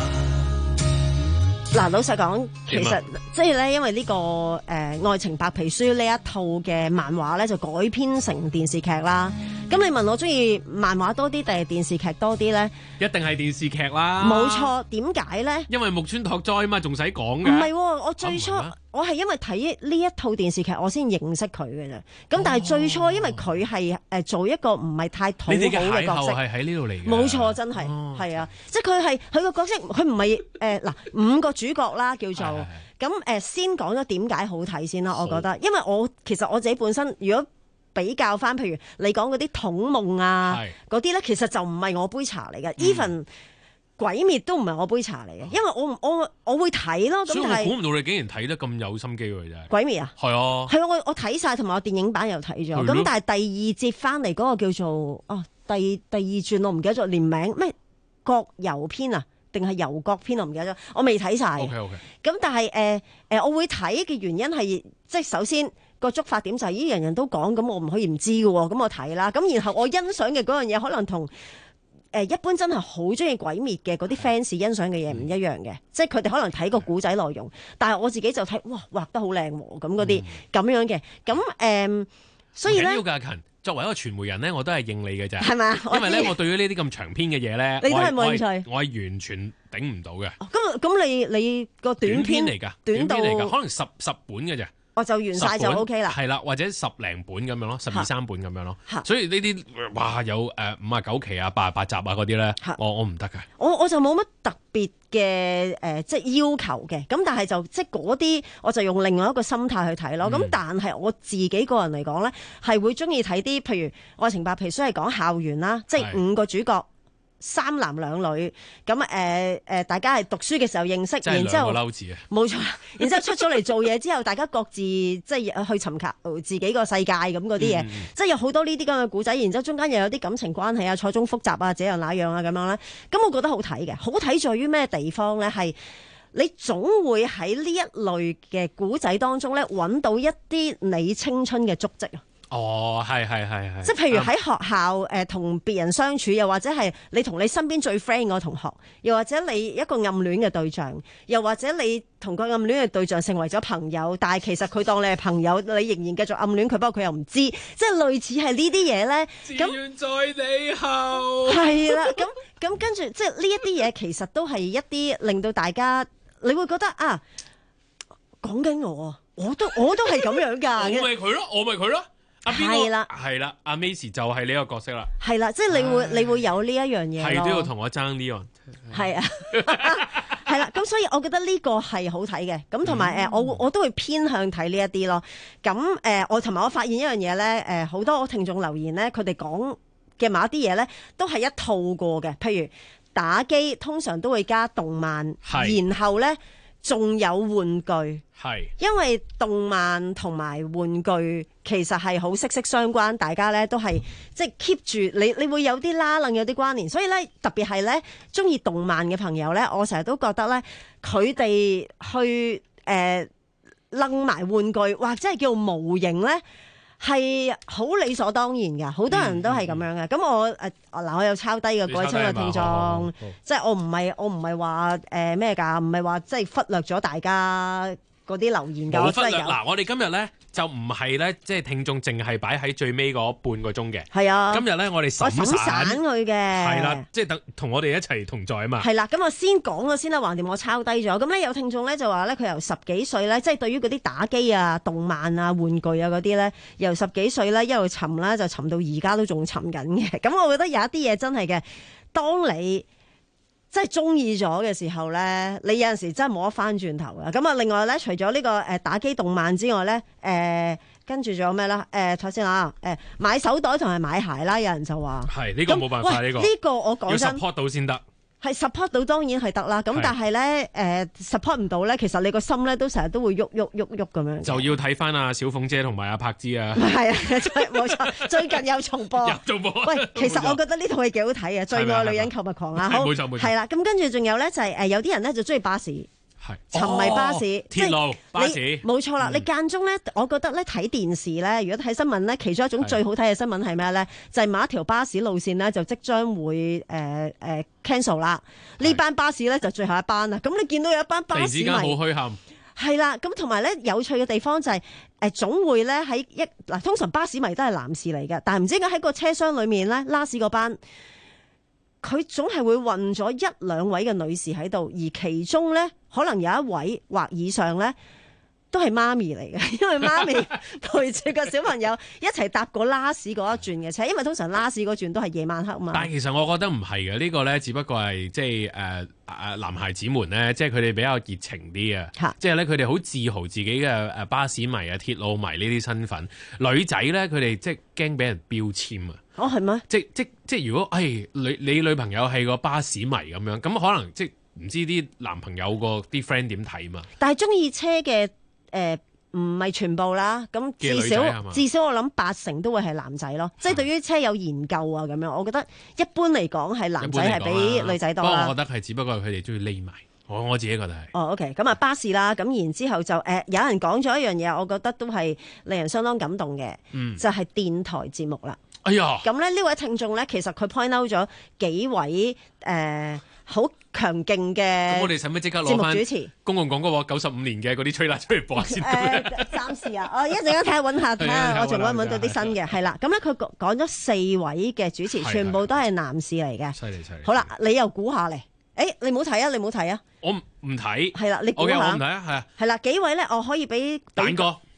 さ嗱，老實講，其實點啊即係咧，因為呢、個誒、呃《愛情白皮書》呢一套嘅漫畫咧，就改編成電視劇啦。咁你問我中意漫畫多啲定係電視劇多啲咧？ 一定係電視劇啦。 冇錯，點解咧？ 因為木村拓哉嘛，仲使講唔嘅。 係喎，我最初啊唔係咩我係因為睇呢一套電視劇，我先認識佢嘅啫。咁但係最初因為佢係誒做一個唔係太討好你哋嘅邂嘅角色， 逅係喺呢度嚟嘅。 冇錯，真係係啊！即係佢係佢個角色，佢唔係誒嗱五個主角啦，叫做咁誒、呃。先講咗點解好睇先啦，我覺得，因為我其實我自己本身如果比較翻，譬如你講嗰啲統夢啊嗰啲咧，其實就唔係我杯茶嚟嘅。even 鬼滅都唔係我杯茶嚟嘅，因為我我我會睇咯。咁所以但係我估唔到你竟然睇得咁有心機喎，真係。 鬼滅啊， 係啊， 係啊，我我睇晒，同埋我電影版又睇咗。 係咯咁但係第二節翻嚟嗰個叫做哦第第二轉，我唔記得咗連名咩國遊篇啊，定係遊國篇我唔記得咗，我未睇晒。 OK OK。 咁但係誒誒，我會睇嘅原因係即係首先個觸發點就係咦人人都講，咁我唔可以唔知嘅喎，咁我睇啦。咁然後我欣賞嘅嗰樣嘢可能同誒一般真係好中意鬼滅嘅嗰啲 fans 欣賞嘅嘢唔一樣嘅，即係佢哋可能睇個古仔內容，但係我自己就睇哇畫得好靚喎，咁嗰啲咁樣嘅，咁誒、呃，所以咧。 唔緊要㗎，勤作為一個傳媒人咧，我都係應你嘅咋， 係咪？ 因為咧，我對於呢啲咁長篇嘅嘢咧， 你都係冇興趣我係我係完全頂唔到嘅。 咁咁你你個短篇嚟㗎， 短到短篇嚟㗎，可能十十本嘅咋。 我就完晒就 O K 啦。 係啦，或者十零本咁樣咯，十二三本咁樣咯。 嚇所以呢啲哇有誒五啊九期啊、八啊八集啊嗰啲咧，我我唔得㗎。 我我就冇乜特別嘅誒、呃，即係要求嘅。咁但係就即係嗰啲，我就用另外一個心態去睇咯。咁、嗯、但係我自己個人嚟講咧，係會中意睇啲譬如《愛情白皮書》係講校園啦，即係五個主角。三男兩女，咁誒誒，大家係讀書嘅時候認識，然之後冇錯，然之後出咗嚟做嘢之後，大家各自即係去尋求自己個世界咁嗰啲嘢，嗯、即係有好多呢啲咁嘅故仔，然之後中間又有啲感情關係啊，錯綜複雜啊，這樣那樣啊咁樣咧，咁我覺得好睇嘅，好睇在於咩地方咧？係你總會喺呢一類嘅古仔當中咧，揾到一啲你青春嘅足跡啊！ 哦，係係係係， 即係譬如喺學校誒同別人相處，又或者係你同你身邊最 friend 個同學，又或者你一個暗戀嘅對象，又或者你同個暗戀嘅對象成為咗朋友，但係其實佢當你係朋友，你仍然繼續暗戀佢，不過佢又唔知，即係類似係呢啲嘢咧。 只願在你後。 係啦，咁咁跟住，即係呢一啲嘢，其實都係一啲令到大家你會覺得啊，講緊我啊，我都我都係咁樣㗎。 我咪佢咯，我咪佢咯。 係啦， 係啦，阿 Macy 就係呢個角色啦。 係啦，即係你會你會有呢一樣嘢， 係都要同我爭呢樣。 係啊，係啦，咁所以我覺得呢個係好睇嘅，咁同埋誒，我我都會偏向睇呢一啲咯。咁誒，我同埋我發現一樣嘢咧，誒，好多聽眾留言咧，佢哋講嘅某一啲嘢咧，都係一套過嘅。譬如打機，通常都會加動漫，然後咧。仲有玩具， 係因為動漫同埋玩具其實係好息息相關，大家咧都係即係 keep 住你，你會有啲拉楞，有啲關聯，所以咧特別係咧中意動漫嘅朋友咧，我成日都覺得咧佢哋去誒楞埋玩具或者係叫模型咧。係好理所當然㗎，好多人都係咁樣嘅。咁、嗯嗯、我誒嗱、呃，我有抄低嘅各位親愛聽眾，即係我唔係我唔係話誒咩㗎，唔係話即係忽略咗大家嗰啲留言㗎。 冇忽略嗱，我哋今日咧就唔係咧，即係聽眾淨係擺喺最尾嗰半個鐘嘅。係啊，今日咧我哋審散佢嘅， 係啦，即係等同我哋一齊同在啊嘛。 係啦，咁我先講咗先啦，橫掂我抄低咗。咁咧有聽眾咧就話咧，佢由十幾歲咧，即係對於嗰啲打機啊、動漫啊、玩具啊嗰啲咧，由十幾歲咧一路沉啦，就沉到而家都仲沉緊嘅。咁我覺得有一啲嘢真係嘅，當你即係中意咗嘅時候咧，你有陣時真係冇得翻轉頭噶。咁啊，另外咧，除咗呢個誒打機動漫之外咧，誒、呃、跟住仲有咩啦？誒睇先啊，誒買手袋同埋買鞋啦，有人就話係呢、呢個冇辦法呢、呢個。 呢、呢個我講真要 support 到先得。 係 support 到當然係得啦，咁但係咧誒 support 唔到咧，其實你個心咧都成日都會喐喐喐喐咁樣。 就要睇翻阿小鳳姐同埋阿柏芝啊。 係啊，冇錯，最近有重播。 有重播。 喂，其實我覺得呢套戲幾好睇嘅，《最愛女人購物狂》啊，好。冇錯冇錯。係啦，咁跟住仲有咧就係誒有啲人咧就中意巴士。係沉迷巴士， 哦、鐵路巴士， 冇錯啦。嗯、你間中咧，我覺得咧睇電視咧，如果睇新聞咧，其中一種最好睇嘅新聞係咩咧？就係、是、某一條巴士路線咧，就即將會誒誒 cancel 啦。呢、呃、班巴士咧就最後一班啦。咁你見到有一班巴士迷，突然之間好墟冚。 係啦，咁同埋咧有趣嘅地方就係、是、誒、呃、總會咧喺一嗱，通常巴士迷都係男士嚟嘅，但係唔知點解喺個車廂裏面咧，拉士嗰班。佢總係會運咗一兩位嘅女士喺度，而其中咧可能有一位或以上咧都係媽咪嚟嘅，因為媽咪陪住個小朋友一齊搭過拉士嗰一轉嘅車，因為通常拉士嗰轉都係夜晚黑嘛。但係其實我覺得唔係嘅，呢、呢個咧只不過係即係誒誒男孩子們咧，即係佢哋比較熱情啲啊，即係咧佢哋好自豪自己嘅誒巴士迷啊、鐵路迷呢啲身份。女仔咧佢哋即係驚俾人標籤啊。 哦，係咩？ 即即即如果誒、哎、你你女朋友係個巴士迷咁樣，咁可能即唔知啲男朋友個啲 friend 點睇嘛？ 但係中意車嘅誒唔係全部啦，咁至少至少我諗八成都會係男仔咯。即係對於車有研究啊咁樣，我覺得一般嚟講係男仔係比女仔多啦。 不過我覺得係只不過係佢哋中意匿埋。我我自己覺得係。 哦 OK， 咁啊巴士啦，咁然之後就誒、呃、有人講咗一樣嘢，我覺得都係令人相當感動嘅，嗯、就係電台節目啦。 哎呀！ 咁咧呢位聽眾咧，其實佢 point out 咗幾位誒好強勁嘅。咁我哋使唔使即刻攞翻主持公共廣告九十五年嘅嗰啲吹喇出嚟播先？ 誒，暫時啊，我一陣間睇下揾下睇下，我仲揾唔揾到啲新嘅？係啦，咁咧佢講咗四位嘅主持，全部都係男士嚟嘅。 犀利犀利！ 好啦，你又估下嚟？誒，你唔好睇啊！你唔好睇啊！ 我唔睇。 係啦，你估下。 我唔睇啊，係啊。 係啦，幾位咧？我可以俾蛋哥。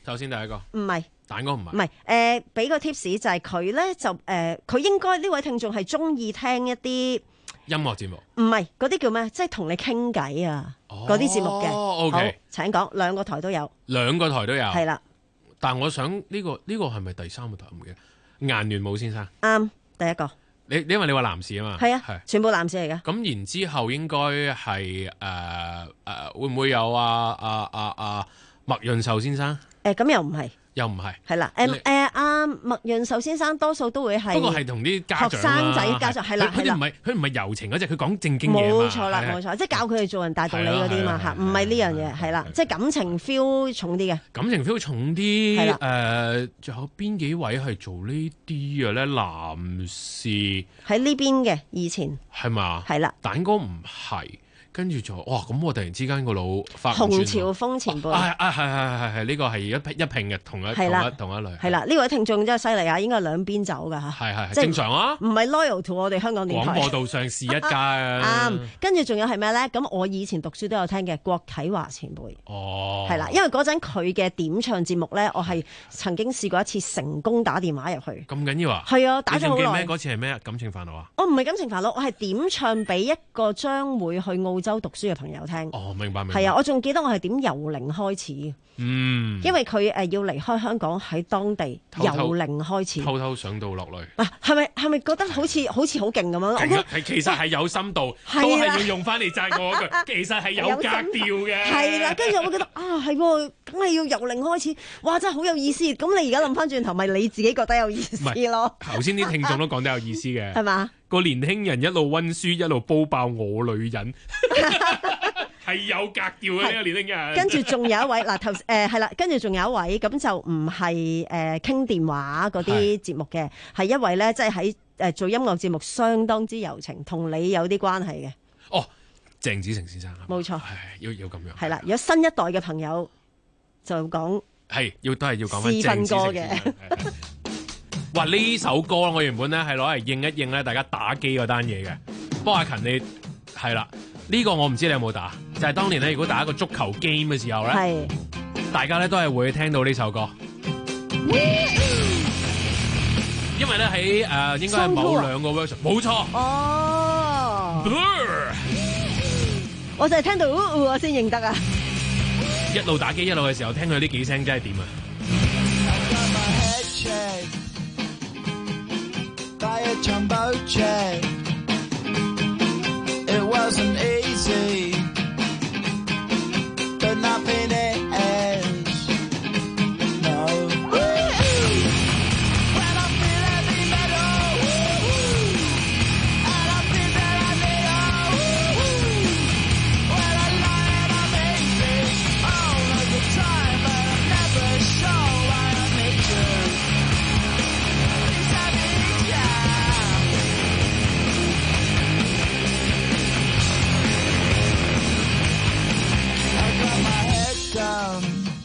首先第一個唔係蛋糕唔係唔係誒，俾個 tips 就係佢咧就誒，佢、呃、應該呢位聽眾係中意聽一啲音樂節目， 唔係嗰啲叫咩？即係同你傾偈啊嗰啲節目嘅。 哦 OK 好，請講，兩個台都有， 兩個台都有， 係啦。 但我想呢、呢個呢、呢個係咪第三個台唔記得？顏聯武先生啱，第一個。 你因為你話男士啊嘛， 係啊，係全部男士嚟嘅。 咁然之後應該係誒誒，會唔會有啊啊啊啊麥潤壽先生？ 誒咁又唔係。 又唔係， 係啦，誒誒阿麥潤壽先生多數都會係， 不過係同啲家長學生仔家長係啦， 佢哋唔係佢唔係柔情嗰隻，佢講正經嘢嘛。 冇錯啦，冇錯，即係教佢哋做人大道理嗰啲嘛嚇，唔係呢樣嘢係啦，即係感情 feel 重啲嘅。 感情 feel 重啲，係啦，誒，仲有邊幾位係做呢啲嘅咧？男士喺呢邊嘅以前係嘛？ 係啦， 蛋哥唔係。跟住就哇！咁我突然之間個腦發唔轉。洪朝豐前輩。 啊啊係係係係係呢個係一一併嘅同一同一同一類。 係啦，呢位聽眾真係犀利啊！應該係兩邊走㗎嚇。 係係正常啊。 唔係 loyal to 我哋香港電台。 廣播道上是一家啊。 啱。跟住仲有係咩咧？咁我以前讀書都有聽嘅郭啟華前輩。 哦。係啦，因為嗰陣佢嘅點唱節目咧，我係曾經試過一次成功打電話入去。 咁緊要啊？ 係啊，打咗好耐。 你仲記咩？嗰次係咩？感情煩惱啊？ 我唔係感情煩惱，我係點唱俾一個將會去澳洲讀書嘅朋友聽。 哦，明白明白。 係啊，我仲記得我係點由零開始。 嗯。因為佢誒要離開香港喺當地由零開始。 偷偷上到落嚟。 啊，係咪係咪覺得好似好似好勁咁樣？ 係其實係有深度，都係要用翻嚟讚我嗰句。其實係有格調嘅。係啦，跟住我會覺得啊，係喎，梗係要由零開始。哇，真係好有意思。咁你而家諗翻轉頭，咪你自己覺得有意思咯？ 頭先啲聽眾都講得有意思嘅。 係嘛？ 個年輕人一路溫書一路煲爆我女人。係有格調嘅呢個年輕人， 跟住仲有一位嗱頭誒係啦，跟住仲有一位咁就唔係誒傾電話嗰啲節目嘅，係一位咧即係喺誒做音樂節目相當之柔情，同你有啲關係嘅。 哦，鄭子誠先生， 冇錯， 係要要咁樣。 係啦，如果新一代嘅朋友就講係要都係要講翻鄭子誠嘅。哇！呢首歌我原本咧係攞嚟應一應咧大家打機嗰單嘢嘅，不過阿勤你係啦。呢個我唔知你有冇打，就係、是、當年咧，如果打一個足球 game 嘅時候咧，大家咧都係會聽到呢首歌，因為咧喺誒應該係某兩個 version， 冇錯。 哦，我就係聽到我先認得啊！ 一路打機一路嘅時候，聽佢呢幾聲真係點啊！ It wasn't easy, but nothing is. No. When I feel heavy metal, and I feel that I need all. When I lie and I'm easy all of the time, but I'm never sure why I need you. Please have me down. Down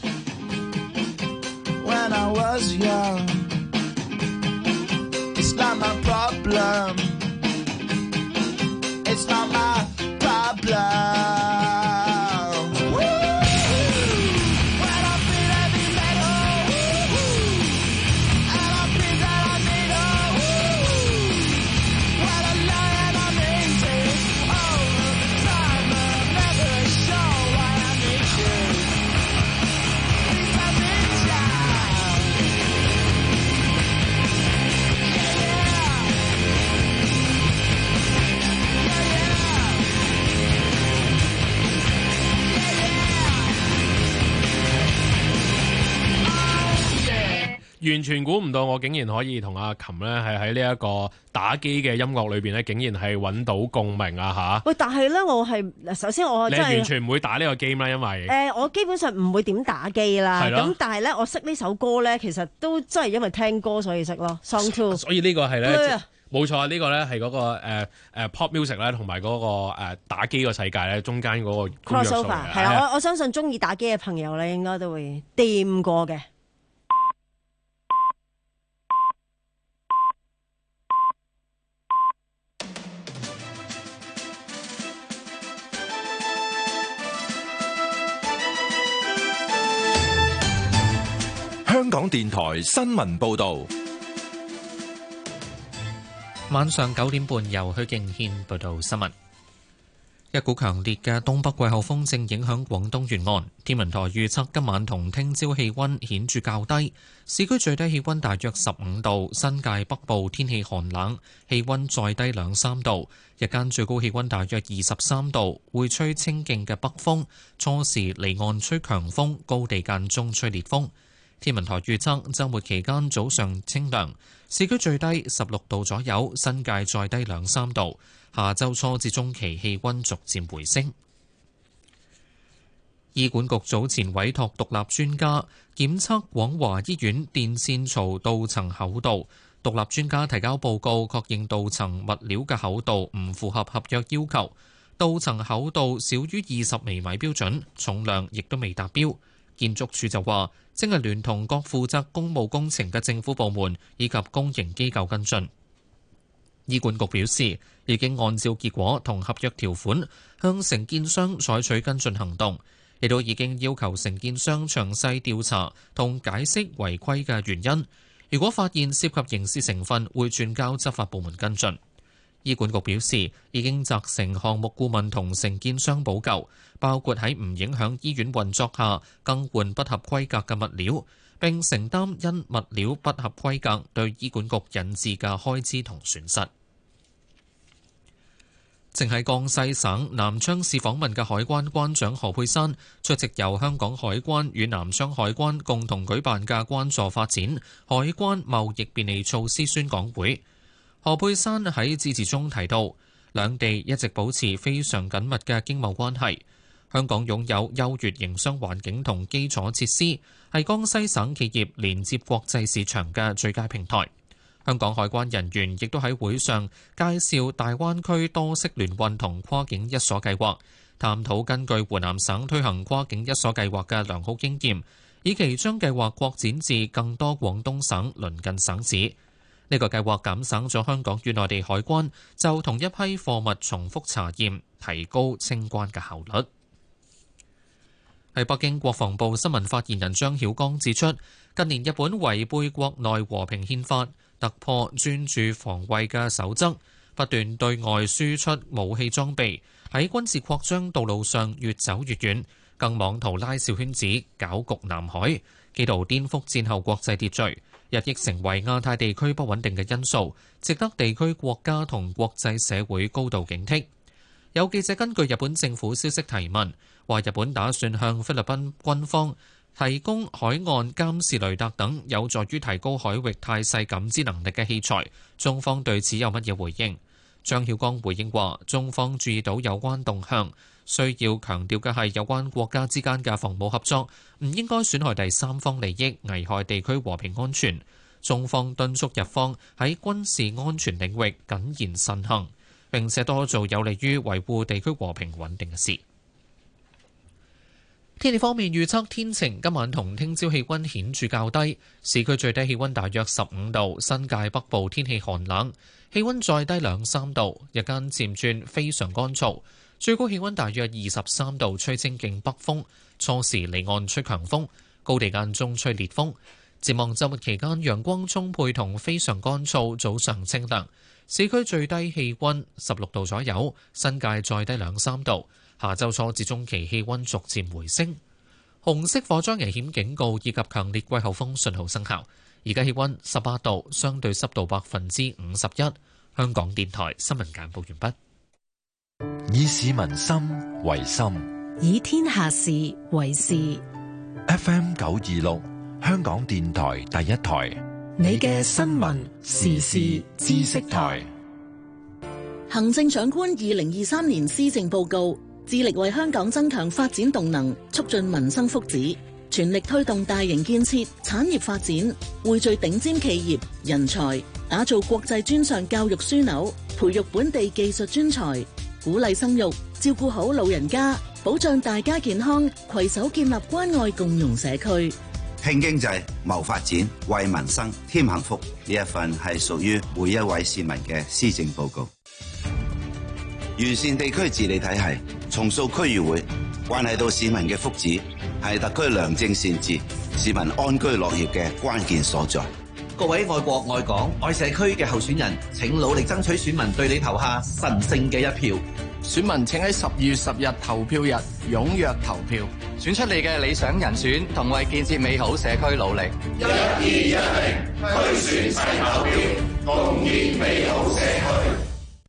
when I was young. It's not my problem. It's not my problem. When I feel heavy metal, and I feel that I need all. When I lie and I'm easy all of the time, but I'm never sure why I need you. Yeah. 完全估唔到我竟然可以同阿琴咧係喺呢一個打機嘅音樂裏邊咧，竟然係揾到共鳴啊吓！ 喂，但係咧，我係首先我真係完全唔會打呢個 game 啦，因為誒、呃，我基本上唔會點打機啦。咁但係咧，我識呢首歌咧，其實都真係因為聽歌所以識咯。Song Two， 所以呢個係咧冇錯，呢個咧係嗰個誒誒、呃、pop music 咧，同埋嗰個誒、呃、打機個世界咧中間嗰個 crossover 係啦。我我相信中意打機嘅朋友咧，應該都會掂過嘅。 香港電台新聞報道。 晚上九點半由許敬軒報道新聞。一股強烈嘅東北季候風正影響廣東沿岸，天文台預測今晚同聽朝氣溫顯著較低，市區最低氣溫大約十五度，新界北部天氣寒冷，氣溫再低兩三度，日間最高氣溫大約二十三度，會吹清勁嘅北風，初時離岸吹強風，高地間中吹烈風。天文台預測週末期間早上清涼，市區最低十六度左右，新界再低兩三度。下週初至中期氣溫逐漸回升。醫管局早前委託獨立專家檢測廣華醫院電線槽導層厚度，獨立專家提交報告確認導層物料嘅厚度唔符合合約要求，導層厚度少於二十微米標準，重量亦都未達標。建築署就話，正係聯同各負責公務工程嘅政府部門以及公營機構跟進。醫管局表示，已經按照結果同合約條款向承建商採取跟進行動，亦都已經要求承建商詳細調查同解釋違規嘅原因。如果發現涉及刑事成分，會轉交執法部門跟進。醫管局表示，已經責成項目顧問同承建商補救，包括喺唔影響醫院運作下更換不合規格嘅物料，並承擔因物料不合規格對醫管局引致嘅開支同損失。正喺江西省南昌市訪問嘅海關關長何佩珊出席由香港海關與南昌海關共同舉辦嘅關注發展海關貿易便利措施宣講會。何佩珊喺致辭中提到，兩地一直保持非常緊密嘅經貿關係。香港擁有優越營商環境同基礎設施，係江西省企業連接國際市場嘅最佳平台。香港海關人員亦都喺會上介紹大灣區多式聯運同跨境一鎖計劃，探討根據湖南省推行跨境一鎖計劃嘅良好經驗，以期將計劃擴展至更多廣東省鄰近省市。呢個計劃減省咗香港與內地海關就同一批貨物重複查驗，提高清關嘅效率。喺北京，國防部新聞發言人張曉剛指出，近年日本違背國內和平憲法，突破專注防衛嘅守則，不斷對外輸出武器裝備，喺軍事擴張道路上越走越遠，更妄圖拉小圈子，攪局南海，企圖顛覆戰後國際秩序，日益成為亞太地區不穩定嘅因素，值得地區國家同國際社會高度警惕。有記者根據日本政府消息提問，話日本打算向菲律賓軍方提供海岸監視雷達等有助於提高海域態勢感知能力嘅器材，中方對此有乜嘢回應？張曉剛回應話，中方注意到有關動向，需要強調嘅係有關國家之間嘅防務合作唔應該損害第三方利益，危害地區和平安全。中方敦促日方喺軍事安全領域謹言慎行，並且多做有利於維護地區和平穩定嘅事。天氣方面預測天晴，今晚同聽朝氣溫顯著較低，市區最低氣溫大約十五度，新界北部天氣寒冷，氣溫再低兩三度，日間漸轉非常乾燥，最高氣溫大約二十三度，吹清勁北風，初時離岸吹強風，高地間中吹烈風。展望週末期間陽光充沛同非常乾燥，早上清涼，市區最低氣溫十六度左右，新界再低兩三度。下週初至中期氣溫逐漸回升，紅色火災危險警告以及強烈季候風信號生效。而家氣溫十八度，相對濕度百分之五十一。香港電台新聞簡報完畢。以市民心為心， 以天下事為事。 F M 九二六，香港電台第一台， 你嘅新聞時事知識台。 行政長官二零二三年施政報告，致力為香港增強發展動能，促進民生福祉，全力推動大型建設、產業發展，匯聚頂尖企業人才，打造國際專上教育樞紐，培育本地技術專才，鼓勵生育，照顧好老人家，保障大家健康，攜手建立關愛共融社區。 拼經濟、謀發展、為民生添幸福，呢一份係屬於每一位市民嘅施政報告。完善地區治理體系，重塑區議會，關係到市民嘅福祉，係特區良政善治、 市民安居樂業嘅關鍵所在。 各位愛國愛港愛社區嘅候選人，請努力爭取選民對你投下神聖嘅一票。 選民請喺十二月十日投票日踴躍投票，選出你嘅理想人選，同為建設美好社區努力。 一二一零，區選齊投票，共建美好社區。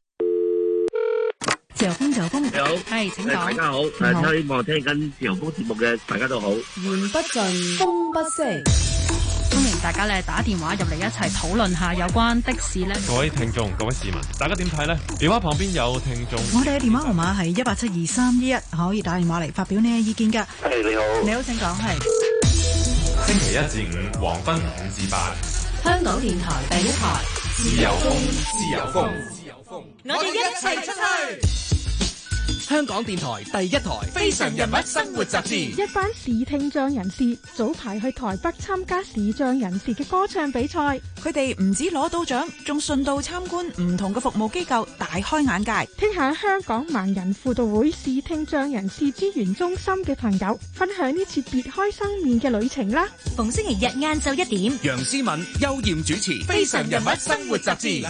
自由風，自由風， 你好， 係請講。 大家好，誒，希望聽緊自由風節目嘅大家都好。 言不盡，風不息。歡迎大家咧打電話入嚟一齊討論下有關的士咧。 各位聽眾、各位市民，大家點睇呢？電話旁邊有聽眾。 我哋嘅電話號碼係一八七二三一一，可以打電話嚟發表你嘅意見㗎。 係你好， 你好，請講。係星期一至五黃昏五至八， 香港電台第一台， 自由風，自由風，自由風， 我哋一齊出去。 香港電台第一台《非常人物生活雜誌》。 一班視聽障人士早排去台北參加視障人士嘅歌唱比賽， 佢哋唔止攞到獎，仲順道參觀唔同嘅服務機構，大開眼界。 聽下香港盲人輔導會視聽障人士資源中心嘅朋友分享呢次別開生面嘅旅程啦。 逢星期日晏晝一點， 楊思敏、邱艷主持《非常人物生活雜誌》。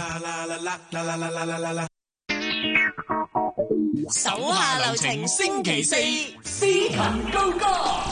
手下留情，星期四司琴高歌。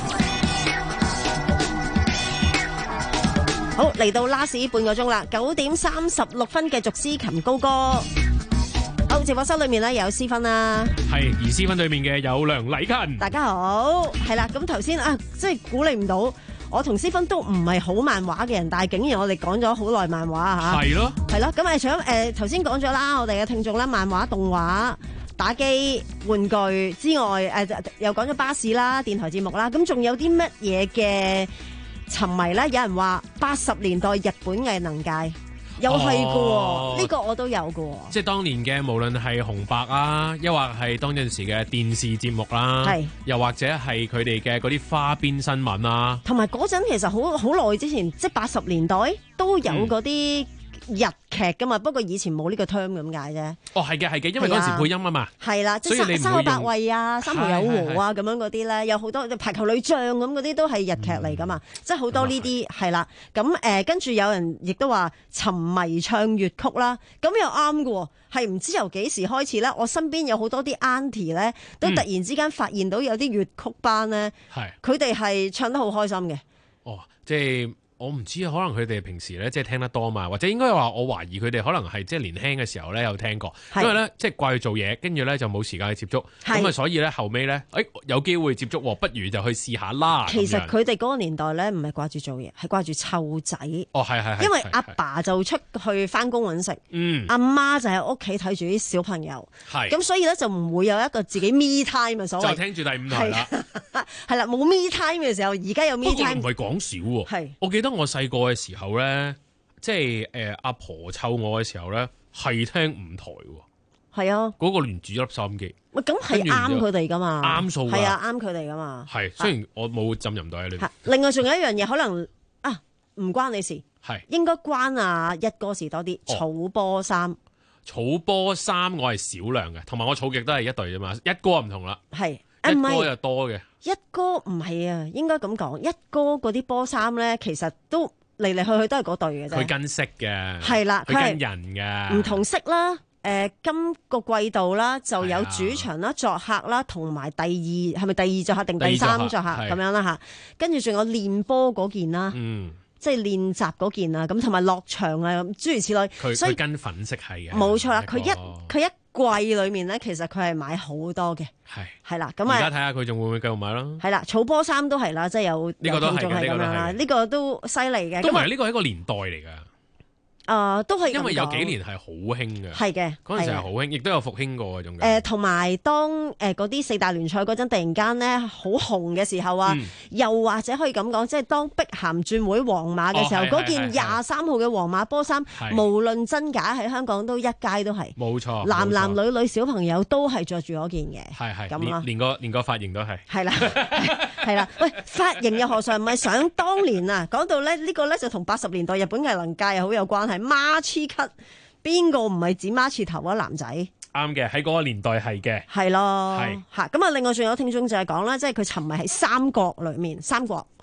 好，嚟到 last 半個鐘啦，九點三十六分繼續司琴高歌。好，直播室裏面咧有思芬啦， 係而思芬裏面嘅有梁禮勤。 大家好，係啦，咁頭先啊，即係估你唔到。我同思芬都唔係好漫畫嘅人，但係竟然我哋講咗好耐漫畫嚇， 係咯， 係咯。咁誒，除咗誒頭先講咗啦，我哋嘅聽眾啦，漫畫、動畫、打機、玩具之外，誒、呃、又講咗巴士啦、電台節目啦，咁仲有啲乜嘢嘅沉迷咧？有人話八十年代日本藝能界。又係嘅喎，呢、哦、個我都有嘅喎。 即係當年嘅，無論係紅白啊，又或係當陣時嘅電視節目啦，係又或者係佢哋嘅嗰啲花邊新聞啊， 同埋嗰陣其實好好耐之前，即係八十年代都有嗰啲日劇噶嘛，不過以前冇呢個 term 咁解啫。 哦，係嘅，係嘅，因為嗰時配音啊嘛。係啦， 即係三口百惠啊，三浦友和啊咁樣嗰啲咧，有好多排球女將咁嗰啲都係日劇嚟噶嘛，嗯、即係好多呢啲係啦。咁誒，跟住、呃、有人亦都話沉迷唱粵曲啦，咁又啱嘅喎。係唔知由幾時開始咧？我身邊有好多啲 auntie 咧，都突然之間發現到有啲粵曲班咧，佢哋係唱得好開心嘅。 哦，即係。我唔知啊，可能佢哋平時咧即係聽得多嘛，或者應該話我懷疑佢哋可能係即係年輕嘅時候咧有聽過，因為咧即係掛住做嘢，跟住咧就冇時間去接觸，咁啊所以咧後尾咧，誒有機會接觸，不如就去試下啦。 其實佢哋嗰個年代咧唔係掛住做嘢，係掛住湊仔。 哦，係係係。因為阿爸就出去翻工揾食，嗯，阿媽就喺屋企睇住啲小朋友，係咁所以咧就唔會有一個自己 me time 嘅所謂。就聽住第五台啦， 係啦，冇 me time 嘅時候，而家有 me time。 不過唔係講少喎，係我記得。我細個嘅時候咧，即係誒阿婆湊我嘅時候咧，係聽五台喎。係啊，嗰個連住一粒收音機。喂，咁係啱佢哋噶嘛？啱數。係啊，啱佢哋噶嘛。係，雖然我冇浸淫到喺裏邊。另外仲有一樣嘢，可能啊唔關你事，係應該關啊一哥事多啲。草波衫，草波衫我係少量嘅，同埋我儲極都係一隊啫嘛。一哥唔同啦，係一哥又多嘅。一哥唔係啊，應該咁講，一哥嗰啲波衫咧，其實都嚟嚟去去都係嗰隊嘅啫。佢跟色嘅，係啦，佢跟人嘅，唔同色啦。誒、呃，今個季度啦，就有主場啦、作客啦，同埋第二係咪第二作客定第三作客咁樣啦吓。跟住仲有練波嗰件啦，嗯，即係練習嗰件啊，咁同埋落場啊，諸如此類。佢佢跟粉色係嘅，冇錯啦。佢一佢一。季裏面咧，其實佢係買好多嘅，係係啦，咁啊，而家睇下佢仲會唔會繼續買咯？係啦，草波衫都係啦，即係有呢個都係咁樣啦，呢個都犀利嘅。都唔係呢個係一個年代嚟噶。誒、呃，都係因為有幾年係好興嘅，係嘅，嗰陣時係好興，亦都有復興過嗰種嘅。誒、呃，同埋當誒嗰啲四大聯賽嗰陣，突然間咧好紅嘅時候啊，嗯、又或者可以咁講，即係當碧咸轉會皇馬嘅時候，嗰、哦、件廿三號嘅皇馬波衫，無論真假喺香港都一街都係，冇錯，男男女女小朋友都係着住嗰件嘅，係係咁咯，連個連個髮型都係，係啦係啦，喂，髮型又何嘗唔係想當年啊？講到咧呢、這個咧就同八十年代日本藝能界又好有關係。孖黐咳，邊個唔係剪孖黐頭啊？男仔啱嘅，喺嗰個年代係嘅，係咯，係吓咁啊！另外仲有聽眾就係講啦，即係佢沉迷喺三國裏面，三國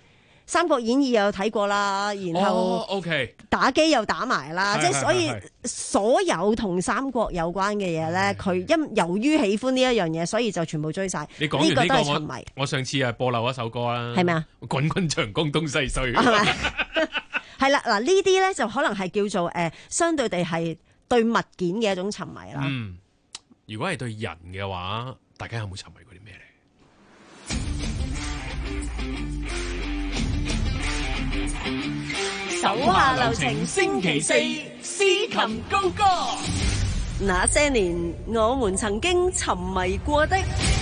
三國演義又睇過啦，然後 OK 打機又打埋啦， 哦 okay、 即係所以所有同三國有關嘅嘢咧，佢因由於喜歡呢一樣嘢，所以就全部追晒。 你講完呢、這個， 個都係沉迷我我上次啊播漏一首歌啦， 係咪啊？ 滾滾長江東西水， 係咪？係啦，嗱呢啲咧就可能係叫做誒、呃，相對地係對物件嘅一種沉迷啦。 嗯，如果係對人嘅話，大家有冇沉迷過啲咩咧？ 手下留情，星期四詩琴高歌。 那些年我們曾經沉迷過的。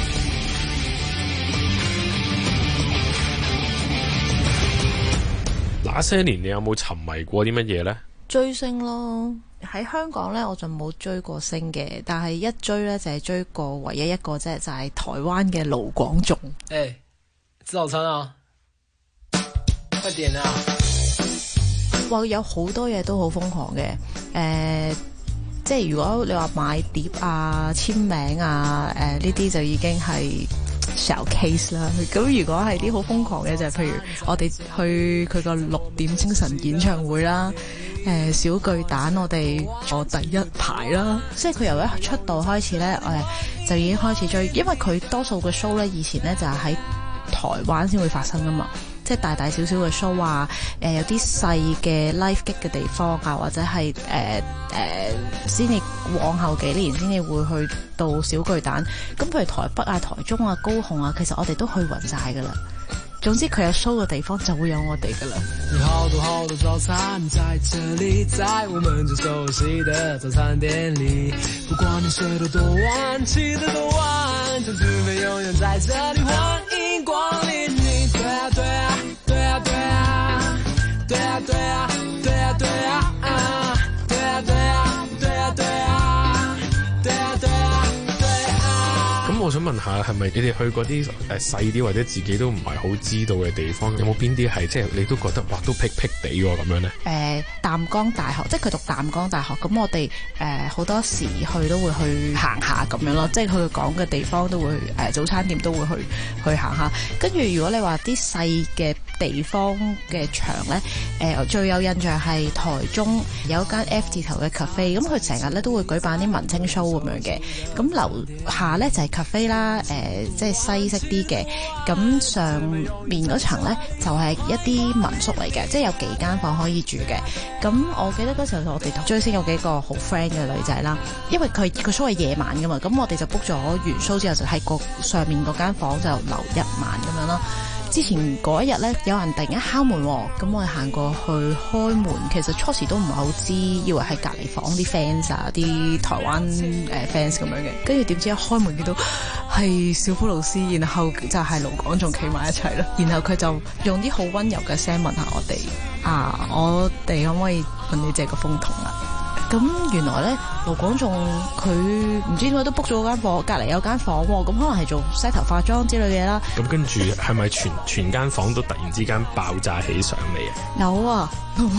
那些年你有冇沉迷過啲乜嘢呢？ 追星咯，喺香港呢，我就冇追過星嘅，但係一追呢，就係追過唯一一個啫，就係台灣嘅盧廣仲。 誒、欸，吃早餐啊！快點啊！ 哇，有好多嘢都好瘋狂嘅，誒、呃，即係如果你話買碟啊、簽名啊，誒呢啲就已經係小 case 啦。咁如果係啲好瘋狂嘅就係譬如我哋去佢個六點精神演唱會啦，誒、呃、小巨蛋我哋坐第一排啦，即係佢由一出道開始咧，誒就已經開始追，因為佢多數嘅 show 咧以前咧就係喺台灣先會發生噶嘛。即係大大小小嘅 show 啊，誒、呃、有啲細嘅 live gig 嘅地方啊，或者係誒誒先至往後幾年先至會去到小巨蛋。咁譬如台北啊、台中啊、高雄啊，其實我哋都去勻晒噶啦。總之佢有 show 嘅地方就會有我哋噶啦。 有好多好多早餐在這裡，在我們最熟悉的早餐店裡，不管你睡得多晚，起得多晚，同志們永遠在這裡，歡迎光臨你。對啊對啊對啊對啊對啊對啊對啊對啊啊對啊對啊對啊對啊對啊對啊對啊。 咁我想問下，係咪你哋去過啲誒細啲或者自己都唔係好知道嘅地方，有冇邊啲係即係你都覺得哇都僻僻地喎咁樣咧？ 誒、呃、淡江大學，即係佢讀淡江大學，咁我哋誒好多時去都會去行下咁樣咯，即係佢講嘅地方都會誒、呃、早餐店都會去去行下。跟住如果你話啲細嘅地方嘅場咧，誒、呃、最有印象係台中有一間 F 字頭嘅 cafe，咁佢成日咧都會舉辦啲文青 show 咁樣嘅，咁樓下咧就係、是、cafe 啦，誒、呃、即係西式啲嘅，咁上面嗰層咧就係、是、一啲民宿嚟嘅，即係有幾間房可以住嘅。咁我記得嗰時候我哋同追星有幾個好 friend 嘅女仔啦，因為佢個 show 係夜晚噶嘛，咁我哋就 book 咗完 show 之後就喺個上面嗰間房就留一晚咁樣啦。之前嗰一日咧，有人突然間敲門，咁我哋行過去開門，其實初時都唔係好知，以為係隔離房啲 fans 啊，啲台灣誒 fans 咁樣嘅，跟住點知一開門見到係小虎老師，然後就係盧廣仲企埋一齊啦，然後佢就用啲好溫柔嘅聲問下我哋啊，我哋可唔可以問你借個風筒啊？咁原來咧，盧廣仲佢唔知點解都 book 咗間房，隔離有間房喎，咁可能係做 set 頭化妝之類嘅嘢啦。 咁跟住係咪全全間房都突然之間爆炸起上嚟啊？ 有啊，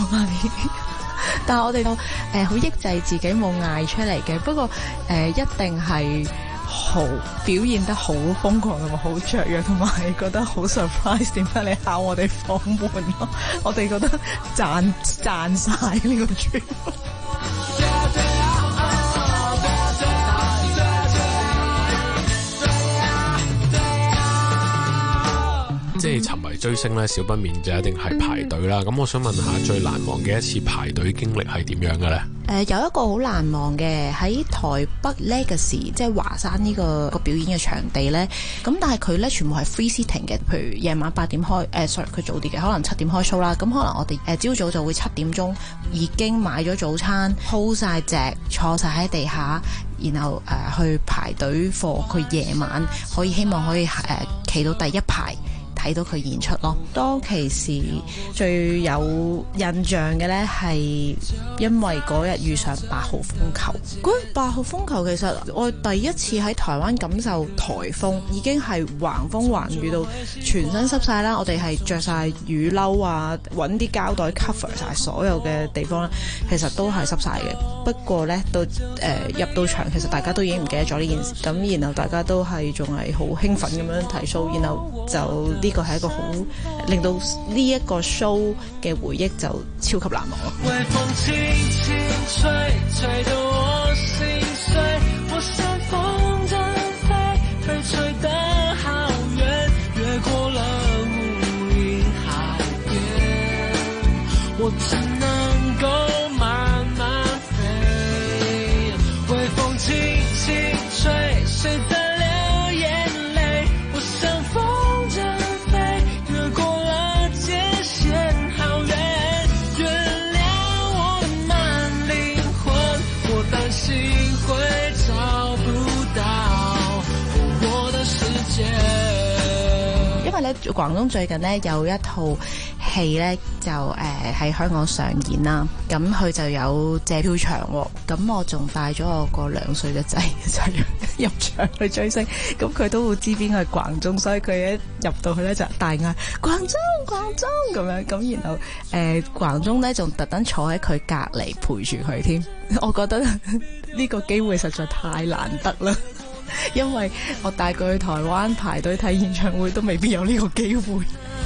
但係我哋都誒好抑制自己冇嗌出嚟嘅，不過誒、呃、一定係好表現得好瘋狂同埋好雀躍，同埋覺得好 surprise， 點解你敲我哋房門咯？我哋覺得賺賺曬呢個專。 即係沉迷追星咧，少不免就一定係排隊啦。咁我想問下，最難忘嘅一次排隊經歷係點樣嘅咧？ 誒、呃、有一個好難忘嘅喺台北 Legacy，即係華山呢、這個個表演嘅場地咧。咁但係佢咧全部係 free sitting 嘅，譬如夜晚八點開，誒、呃、sorry 佢早啲嘅，可能七點開 show 啦。咁可能我哋誒朝早就會七點鐘已經買咗早餐，hold 晒席，坐晒喺地下，然後誒、呃、去排隊貨。佢夜晚可以希望可以誒企、呃、到第一排。睇到佢演出咯。當其時最有印象嘅呢係因為嗰日遇上八號風球。嗰日八號風球其實我第一次喺台灣感受颱風，已經係橫風橫雨到全身濕晒啦。我哋係着晒雨褸啊，揾啲膠袋 cover 晒所有嘅地方咧，其實都係濕晒嘅。不過呢，到誒、呃、入到場，其實大家都已經唔記得咗呢件事。咁然後大家都係仲係好興奮咁樣睇 show，然後就呢個係一個好令到呢一個 show 嘅回憶就超級難忘咯。 微風輕輕吹，吹得我心碎，我像風箏飛，被吹得好遠，越過了無垠海邊，我只能夠慢慢飛。微風輕輕吹，誰在流眼淚，我像風箏飛，越過了界限好遠，原諒我的慢靈魂，我擔心會找不到我的世界。 因為咧，廣東最近咧有一套戲咧就誒喺香港上演啦，咁佢就有借票場喎，咁我仲帶咗我個兩歲嘅仔一齊入場去追星，咁佢都會知邊個係廣東，所以佢一入到去咧就大嗌廣東廣東咁樣，咁然後誒廣東咧仲特登坐喺佢隔離陪住佢添，我覺得呢個機會實在太難得啦。因為我帶佢去台灣排隊睇演唱會都未必有呢個機會。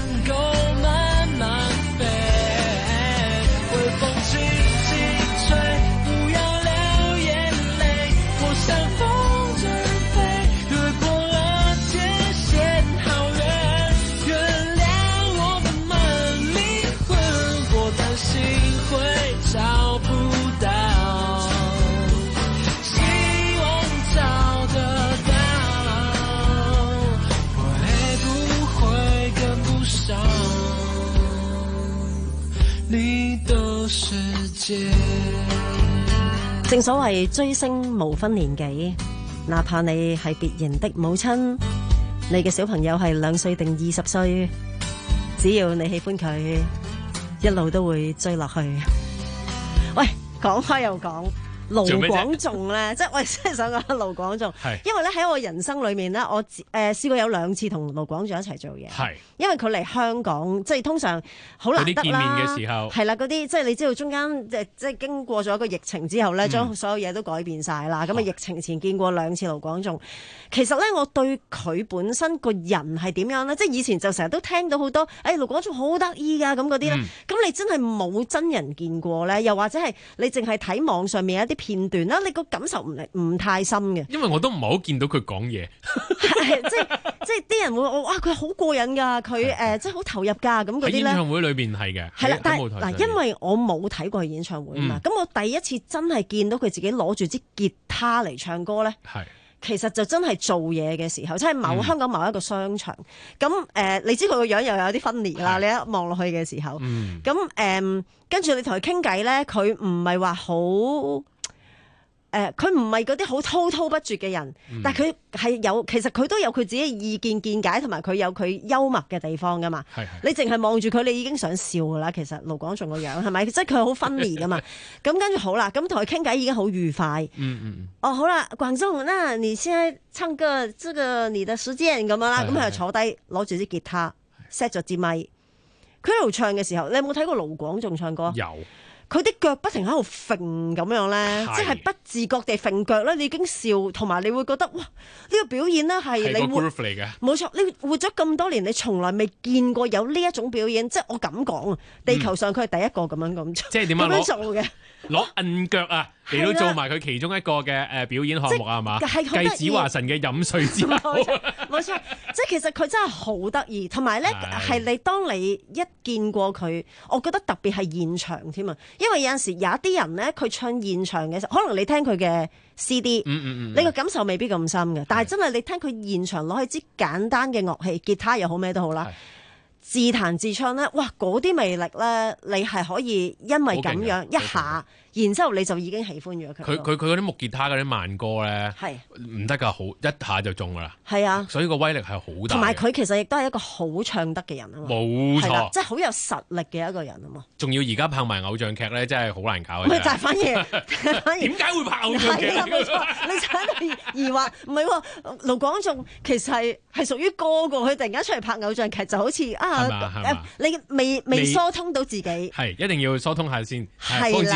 正所謂追星無分年紀，哪怕你係別人的母親，你嘅小朋友係兩歲定二十歲，只要你喜歡佢，一路都會追落去。喂，講開又講。盧廣仲咧，即係我真係想講盧廣仲，因為咧喺我人生裏面咧，我誒、呃、試過有兩次同盧廣仲一齊做嘢，因為佢嚟香港，即係通常好難得啦。嗰啲見面嘅時候，係啦，嗰啲即係你知道中間即係即係經過咗一個疫情之後咧，將、嗯、所有嘢都改變晒啦。咁啊，疫情前見過兩次盧廣仲，其實咧我對佢本身個人係點樣咧？即係以前就成日都聽到好多，誒、哎、盧廣仲好得意㗎咁嗰啲咧，咁、嗯、你真係冇真人見過咧，又或者係你淨係睇網上面一啲片段啦，你個感受唔唔太深嘅，因為我都唔係好見到佢講嘢，即係即係啲人會話哇佢好過癮㗎，佢誒即係好投入㗎咁嗰啲咧。喺演唱會裏邊係嘅，係啦，但係嗱，因為我冇睇過佢演唱會嘛，咁、嗯、我第一次真係見到佢自己攞住支吉他嚟唱歌咧，係其實就真係做嘢嘅時候，即係某、嗯、香港某一個商場，咁誒、呃、你知佢個樣又有啲分裂啦，你一望落去嘅時候，咁誒跟住你同佢傾偈咧，佢唔係話好。誒，佢唔係嗰啲好滔滔不絕嘅人，嗯、但係佢係有，其實佢都有佢自己嘅意見見解，同埋佢有佢幽默嘅地方噶嘛。係係你淨係望住佢，你已經想笑噶啦。其實盧廣仲個樣係咪？即係佢好分離噶嘛。咁跟住好啦，咁同佢傾偈已經好愉快。嗯嗯哦，好啦，廣仲，那你現在唱歌，這個你的時間咁樣啦。咁佢就坐低攞住支吉他 set 咗支咪。佢喺度唱嘅時候，你有冇睇過盧廣仲唱歌？有。佢啲腳不停喺度揈咁樣咧，即係不自覺地揈腳咧，你已經笑，同埋你會覺得哇！呢、呢個表演咧係你活嚟嘅，冇錯，你活咗咁多年，你從來未見過有呢一種表演，即係我咁講啊！地球上佢係第一個咁樣咁做，即係點樣做嘅？攞摁腳啊！你都做埋佢其中一個嘅誒表演項目啊嘛，繼子華神嘅飲水之後，冇錯，即係其實佢真係好得意，同埋咧係你當你一見過佢，我覺得特別係現場添啊，因為有陣時有一啲人咧，佢唱現場嘅時候，可能你聽佢嘅 C D，嗯嗯嗯，你個感受未必咁深嘅，但係真係你聽佢現場攞起支簡單嘅樂器，吉他又好咩都好啦。自彈自唱咧，哇！嗰啲魅力咧，你係可以因為咁樣一下，然之後你就已經喜歡咗佢。佢佢佢嗰啲木吉他嗰啲慢歌咧，係唔得㗎，好一下就中㗎啦。係啊，所以個威力係好大。同埋佢其實亦都係一個好唱得嘅人啊嘛。冇錯，即係好有實力嘅一個人啊嘛。仲要而家拍埋偶像劇咧，真係好難搞嘅。唔係，但係反而反而點解會拍偶像劇？係啦，冇錯，你就喺度疑惑，唔係喎，盧廣仲其實係係屬於歌㗎，佢突然間出嚟拍偶像劇就好似啊〜係嘛係嘛，你未未疏通到自己，係一定要疏通下先，幫自己係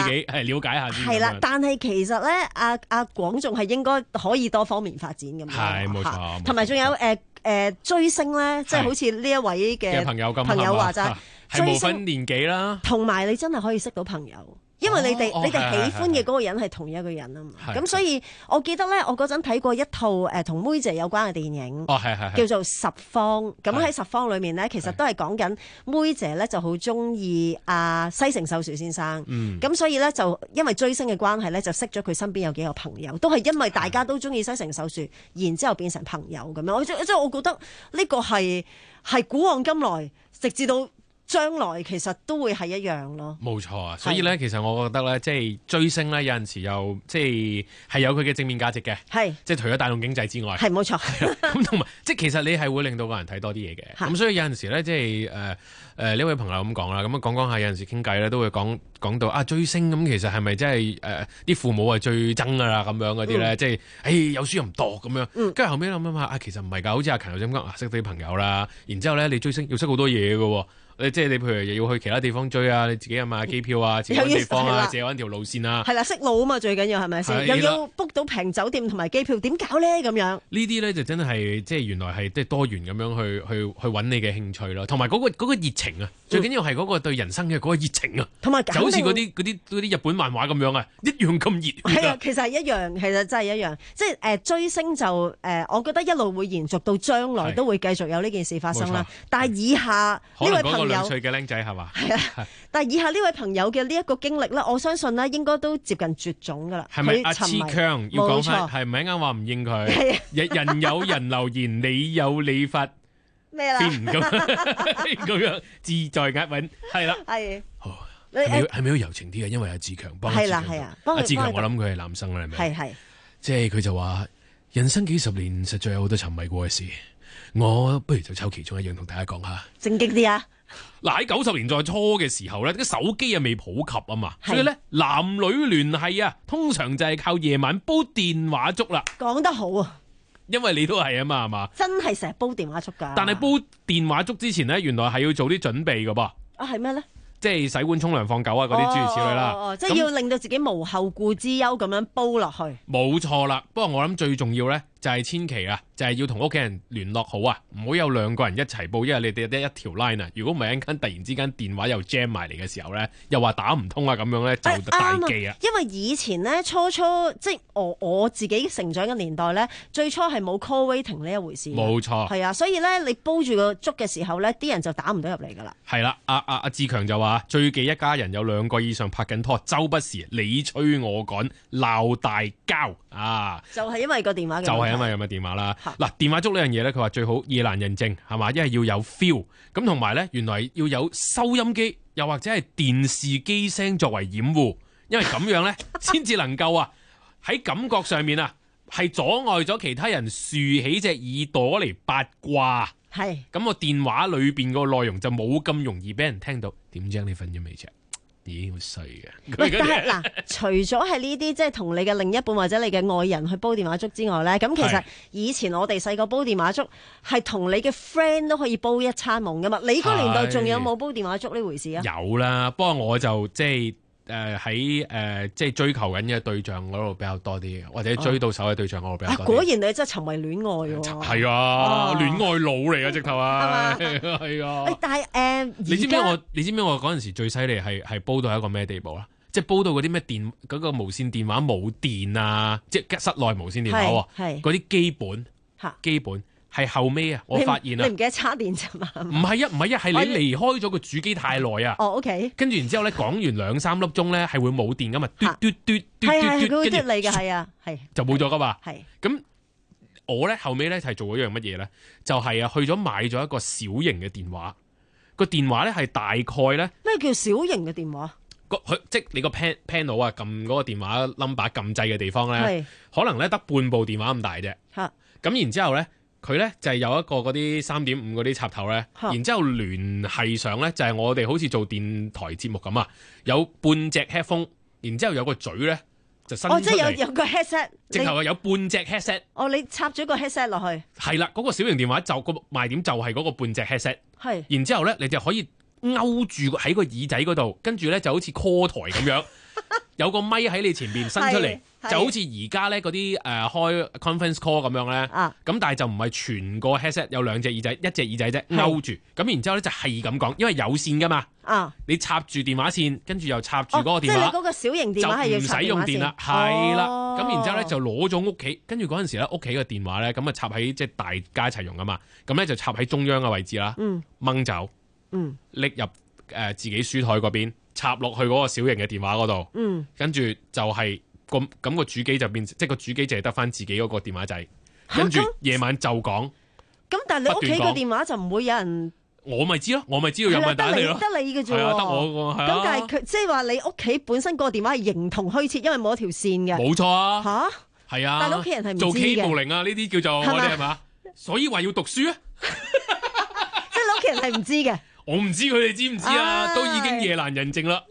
了解下先。 係啦，但係其實咧，阿阿廣仲係應該可以多方面發展咁樣。 係冇錯， 同埋仲有誒誒追星咧，即係好似呢一位嘅朋友咁， 朋友話齋係無分年紀啦， 同埋你真係可以識到朋友。因為你哋、 哦、 你哋喜歡嘅嗰個人係同一個人啊嘛，咁所以我記得咧，我嗰陣睇過一套誒同妹姐有關嘅電影， 哦係係叫做《十方》。咁喺《十方》裏面咧，其實都係講緊妹姐咧就好中意阿西城秀樹先生，咁、嗯、所以咧就因為追星嘅關係咧，就識咗佢身邊有幾個朋友，都係因為大家都中意西城秀樹，然之後變成朋友咁樣。我即係我覺得呢個係係古往今來，直至到將來其實都會係一樣咯， 冇錯啊！所以咧，其實我覺得咧，即係追星咧，有陣時又即係係有佢嘅正面價值嘅，係即係除咗帶動經濟之外， 係冇錯。 咁同埋即係其實你係會令到個人睇多啲嘢嘅，咁所以有陣時咧，即係誒誒呢位朋友咁講啦，咁啊講講下有陣時傾偈咧，都會講講到啊追星咁，其實係咪真係誒啲父母係最憎噶啦咁樣嗰啲咧？即係誒有書又唔讀咁樣，跟住後尾諗諗下啊，其實唔係㗎，好似阿勤頭先講啊，識啲朋友啦，然之後咧你追星要識好多嘢㗎喎。你即係你譬如又要去其他地方追啊，你自己又買機票啊，自己揾地方啊，自己揾條路線啊， 係啦，識路啊嘛，最緊要係咪先？又要 book 到平酒店同埋機票，點搞咧咁樣？呢啲咧就真係即係原來係即係多元咁樣去去去揾你嘅興趣咯，同埋嗰個嗰個熱情啊，最緊要係嗰個對人生嘅嗰個熱情啊， 同埋就好似嗰啲嗰啲嗰啲日本漫畫咁樣啊，一樣咁熱血。 係啊，其實係一樣，其實真係一樣，即係誒追星就誒，我覺得一路會延續到將來都會繼續有呢件事發生啦。但係以下呢位朋友， 兩歲嘅僆仔係嘛？ 係啊，但係以下呢位朋友嘅呢一個經歷咧，我相信咧應該都接近絕種噶啦。 係咪阿黐強要講翻？係唔係啱話唔應佢？人有人留言，你有你發咩啦？ 咁咁樣自在押韻係啦。 係。 係咪係咪要柔情啲啊？因為阿志強幫係啦係啊， 阿志強我諗佢係男生啦，係咪？ 係係。即係佢就話人生幾十年，實在有好多沉迷過嘅事。我不如就抽其中一樣同大家講下。 正經啲啊！ 嗱喺九十年代初嘅時候咧，啲手機啊未普及啊嘛，所以咧男女聯繫啊，通常就係靠夜晚煲電話粥啦。 講得好啊！ 因為你都係啊嘛，係嘛？ 真係成日煲電話粥噶。 但係煲電話粥之前咧，原來係要做啲準備噶噃。 啊，係咩咧？ 即係洗碗、沖涼、放狗啊，嗰啲諸如此類啦。 哦哦、即係要令到自己無後顧之憂咁樣煲落去。 冇錯啦，不過我諗最重要咧，就係千祈啊，就係要同屋企人聯絡好啊，唔好有兩個人一齊煲，因為你哋得一條 line 啊。如果唔係一間突然之間電話又 jam 埋嚟嘅時候咧，又話打唔通啊，咁樣咧就大忌啊。 因為以前咧初初即係我我自己成長嘅年代咧，最初係冇 call waiting 呢一回事。 冇錯。係啊，所以咧你煲住個粥嘅時候咧，啲人就打唔到入嚟噶啦。 係啦，阿阿阿志強就話最忌一家人有兩個以上拍緊拖，周不時你催我趕，鬧大交啊！ 就係因為個電話嘅。 就係因為咁嘅電話啦。嗱，電話粥呢樣嘢咧，佢話最好夜闌人靜，係嘛？一係要有 feel，咁同埋咧，原來要有收音機，又或者係電視機聲作為掩護，因為咁樣咧，先至能夠啊喺感覺上面啊，係阻礙咗其他人豎起隻耳朵嚟八卦。 係。 咁個電話裏邊個內容就冇咁容易俾人聽到。點知你瞓咗未啫？咦，好衰嘅。 但係嗱，除咗係呢啲，即係同你嘅另一半或者你嘅愛人去煲電話粥之外咧，咁其實以前我哋細個煲電話粥係同你嘅 friend 都可以煲一餐夢噶嘛。你嗰年代仲有冇煲電話粥呢回事啊？ 有啦，不過我就即係誒喺誒即係追求緊嘅對象嗰度比較多啲，或者追到手嘅對象嗰度比較多啲。 果然你真係沉迷戀愛喎。 係啊，戀愛腦嚟嘅直頭啊，係啊。 但係誒， 你知唔知我？你知唔知我嗰陣時最犀利係係煲到一個咩地步啦？即係煲到嗰啲咩電嗰個無線電話冇電啊，即係室內無線電話喎，嗰啲基本基本。係後尾啊，我發現啊， 你唔記得插電啫嘛？ 唔係啊，唔係啊，係你離開咗個主機太耐啊。 哦，OK。 跟住然之後咧，講完兩三粒鐘咧，係會冇電噶嘛？嘟嘟嘟嘟嘟， 係係佢會嘟你嘅，係啊，係就冇咗噶嘛。 係。 咁我咧後尾咧係做咗一樣乜嘢咧？就係啊，去咗買咗一個小型嘅電話。個電話咧係大概咧咩叫小型嘅電話？ 個佢即係你個 pan panel 啊，撳嗰個電話 number 撳掣嘅地方咧，可能咧得半部電話咁大啫。 嚇。咁然之後咧。佢咧就係、是、有一個嗰啲三點五嗰啲插頭咧，然之後聯繫上咧就係、是、我哋好似做電台節目咁啊，有半隻 headphone， 然之後有個嘴咧就伸出嚟。哦，即係有有個 headset， 直頭係有半隻 headset。 哦，你插咗個 headset 落去。係啦，嗰、那個小型電話就個賣點就係嗰個半隻 headset。 係。 然之後咧，你就可以勾住喺個耳仔嗰度，跟住咧就好似 call 台咁樣。 有個咪喺你前邊伸出嚟，就好似而家咧嗰啲誒開 conference call 咁樣咧。咁、啊、但係就唔係全個 headset 有兩隻耳仔，一隻耳仔啫勾住。咁然之後咧就係咁講，因為有線噶嘛。啊！你插住電話線，跟住又插住嗰個電話， 哦、即係你嗰個小型電話係要插電話線，就唔使用電啦。係啦，咁、哦、然之後咧就攞咗屋企，跟住嗰陣時咧屋企嘅電話咧咁啊插喺即係大家一齊用噶嘛。咁咧就插喺中央嘅位置啦，掹、嗯、走，拎、嗯、入誒、呃、自己書台嗰邊。插落去嗰個小型嘅電話嗰度，嗯，跟住就係個咁個主機就變，即係個主機淨係得翻自己嗰個電話仔，跟住夜晚就講。咁但係你屋企個電話就唔會有人，我咪知咯，我咪知道有人打你咯，得你嘅啫，係啊，得我個係啊。咁但係佢即係話你屋企本身個電話係形同虛設，因為冇一條線嘅，冇錯啊，吓係啊，但係你屋企人係唔知嘅，做 K 無零啊，呢啲叫做我哋係嘛，所以話要讀書啊，即係你屋企人係唔知嘅。我唔知佢哋知唔知啊，哎、都已經夜難人靜啦。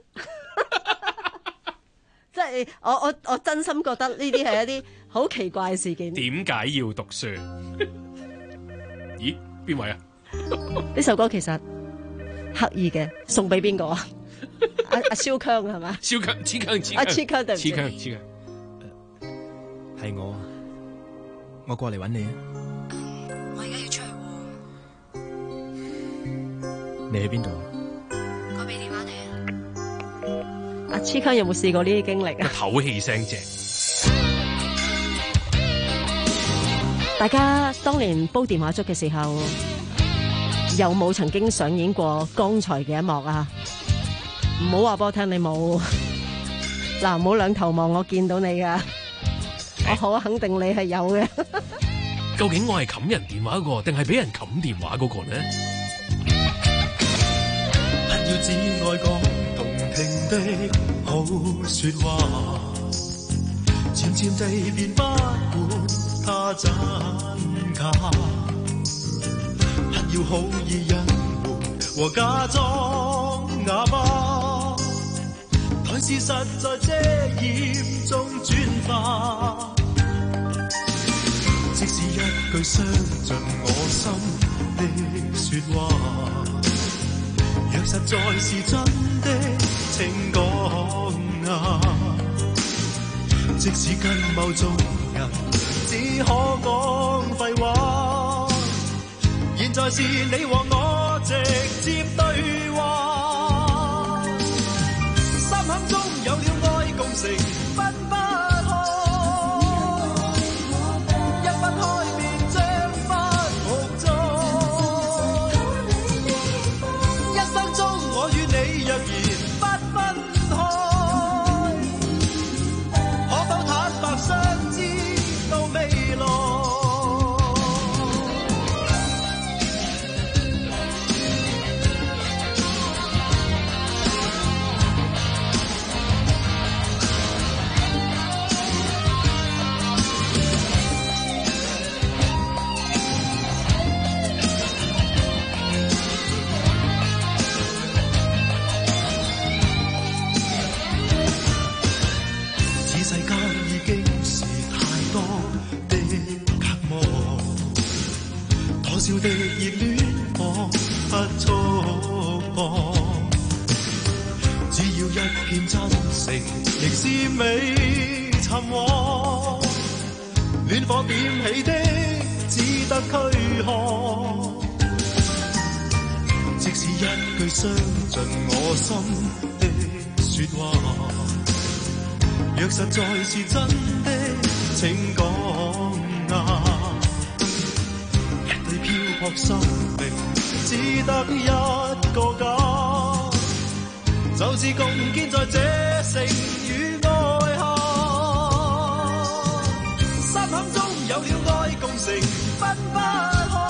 即係我我我真心覺得呢啲係一啲好奇怪嘅事件。點解要讀書？咦？邊位啊？呢首歌其實刻意嘅，送俾邊個啊？阿阿蕭強係嘛？蕭強，黐強，黐強，阿黐強，黐強，黐強。係我，我過嚟揾你啊！我而家要出去。你喺邊度？我俾電話你啊！阿黐坑有冇試過呢啲經歷啊？唞氣聲正。大家當年煲電話粥嘅時候，有冇曾經上演過剛才嘅一幕啊？唔好話俾我聽你冇。嗱，唔好兩頭望，我見到你噶，我好肯定你係有嘅。究竟我係冚人電話嗰個，定係俾人冚電話嗰個呢？要只愛講動聽的好說話，漸漸地便不管它真假，不要好意隱瞞和假裝啞巴，待事實在遮掩中轉化，即使一句傷盡我心的說話，若實在是真的，請講啊！即使跟某種人只可講廢話，現在是你和我直接對話，心坎中有了愛共乘，分不開，一分開便將不服眾。我與你若然不分開，可否坦白相知到未來？笑的熱戀彷不束縛，只要一片真誠，亦是美尋獲。戀火點起的，只得軀殼。即使一句傷盡我心的説話，若實在是真的，請講啊！生命只得一個家，就是共建在這城與愛下，心坎中有了愛共乘，分不開，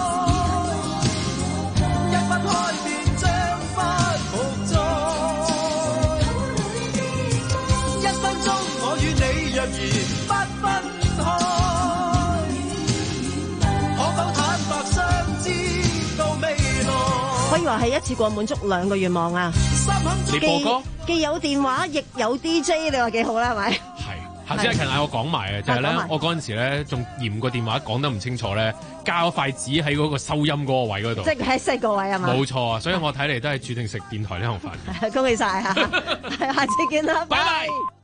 一分開便將不服眾。一生中我與你若然不分開，可以話係一次過滿足兩個願望啊！你播歌既有電話亦有 D J， 你話幾好啦？係咪？係頭先阿勤嗌我講埋啊，就係咧，我嗰陣時咧仲嫌個電話講得唔清楚咧，加塊紙喺嗰個收音嗰個位嗰度。 即係喺細個位啊嘛。 冇錯啊，所以我睇嚟都係注定食電台呢行飯。 恭喜晒嚇，下次見啦，拜拜。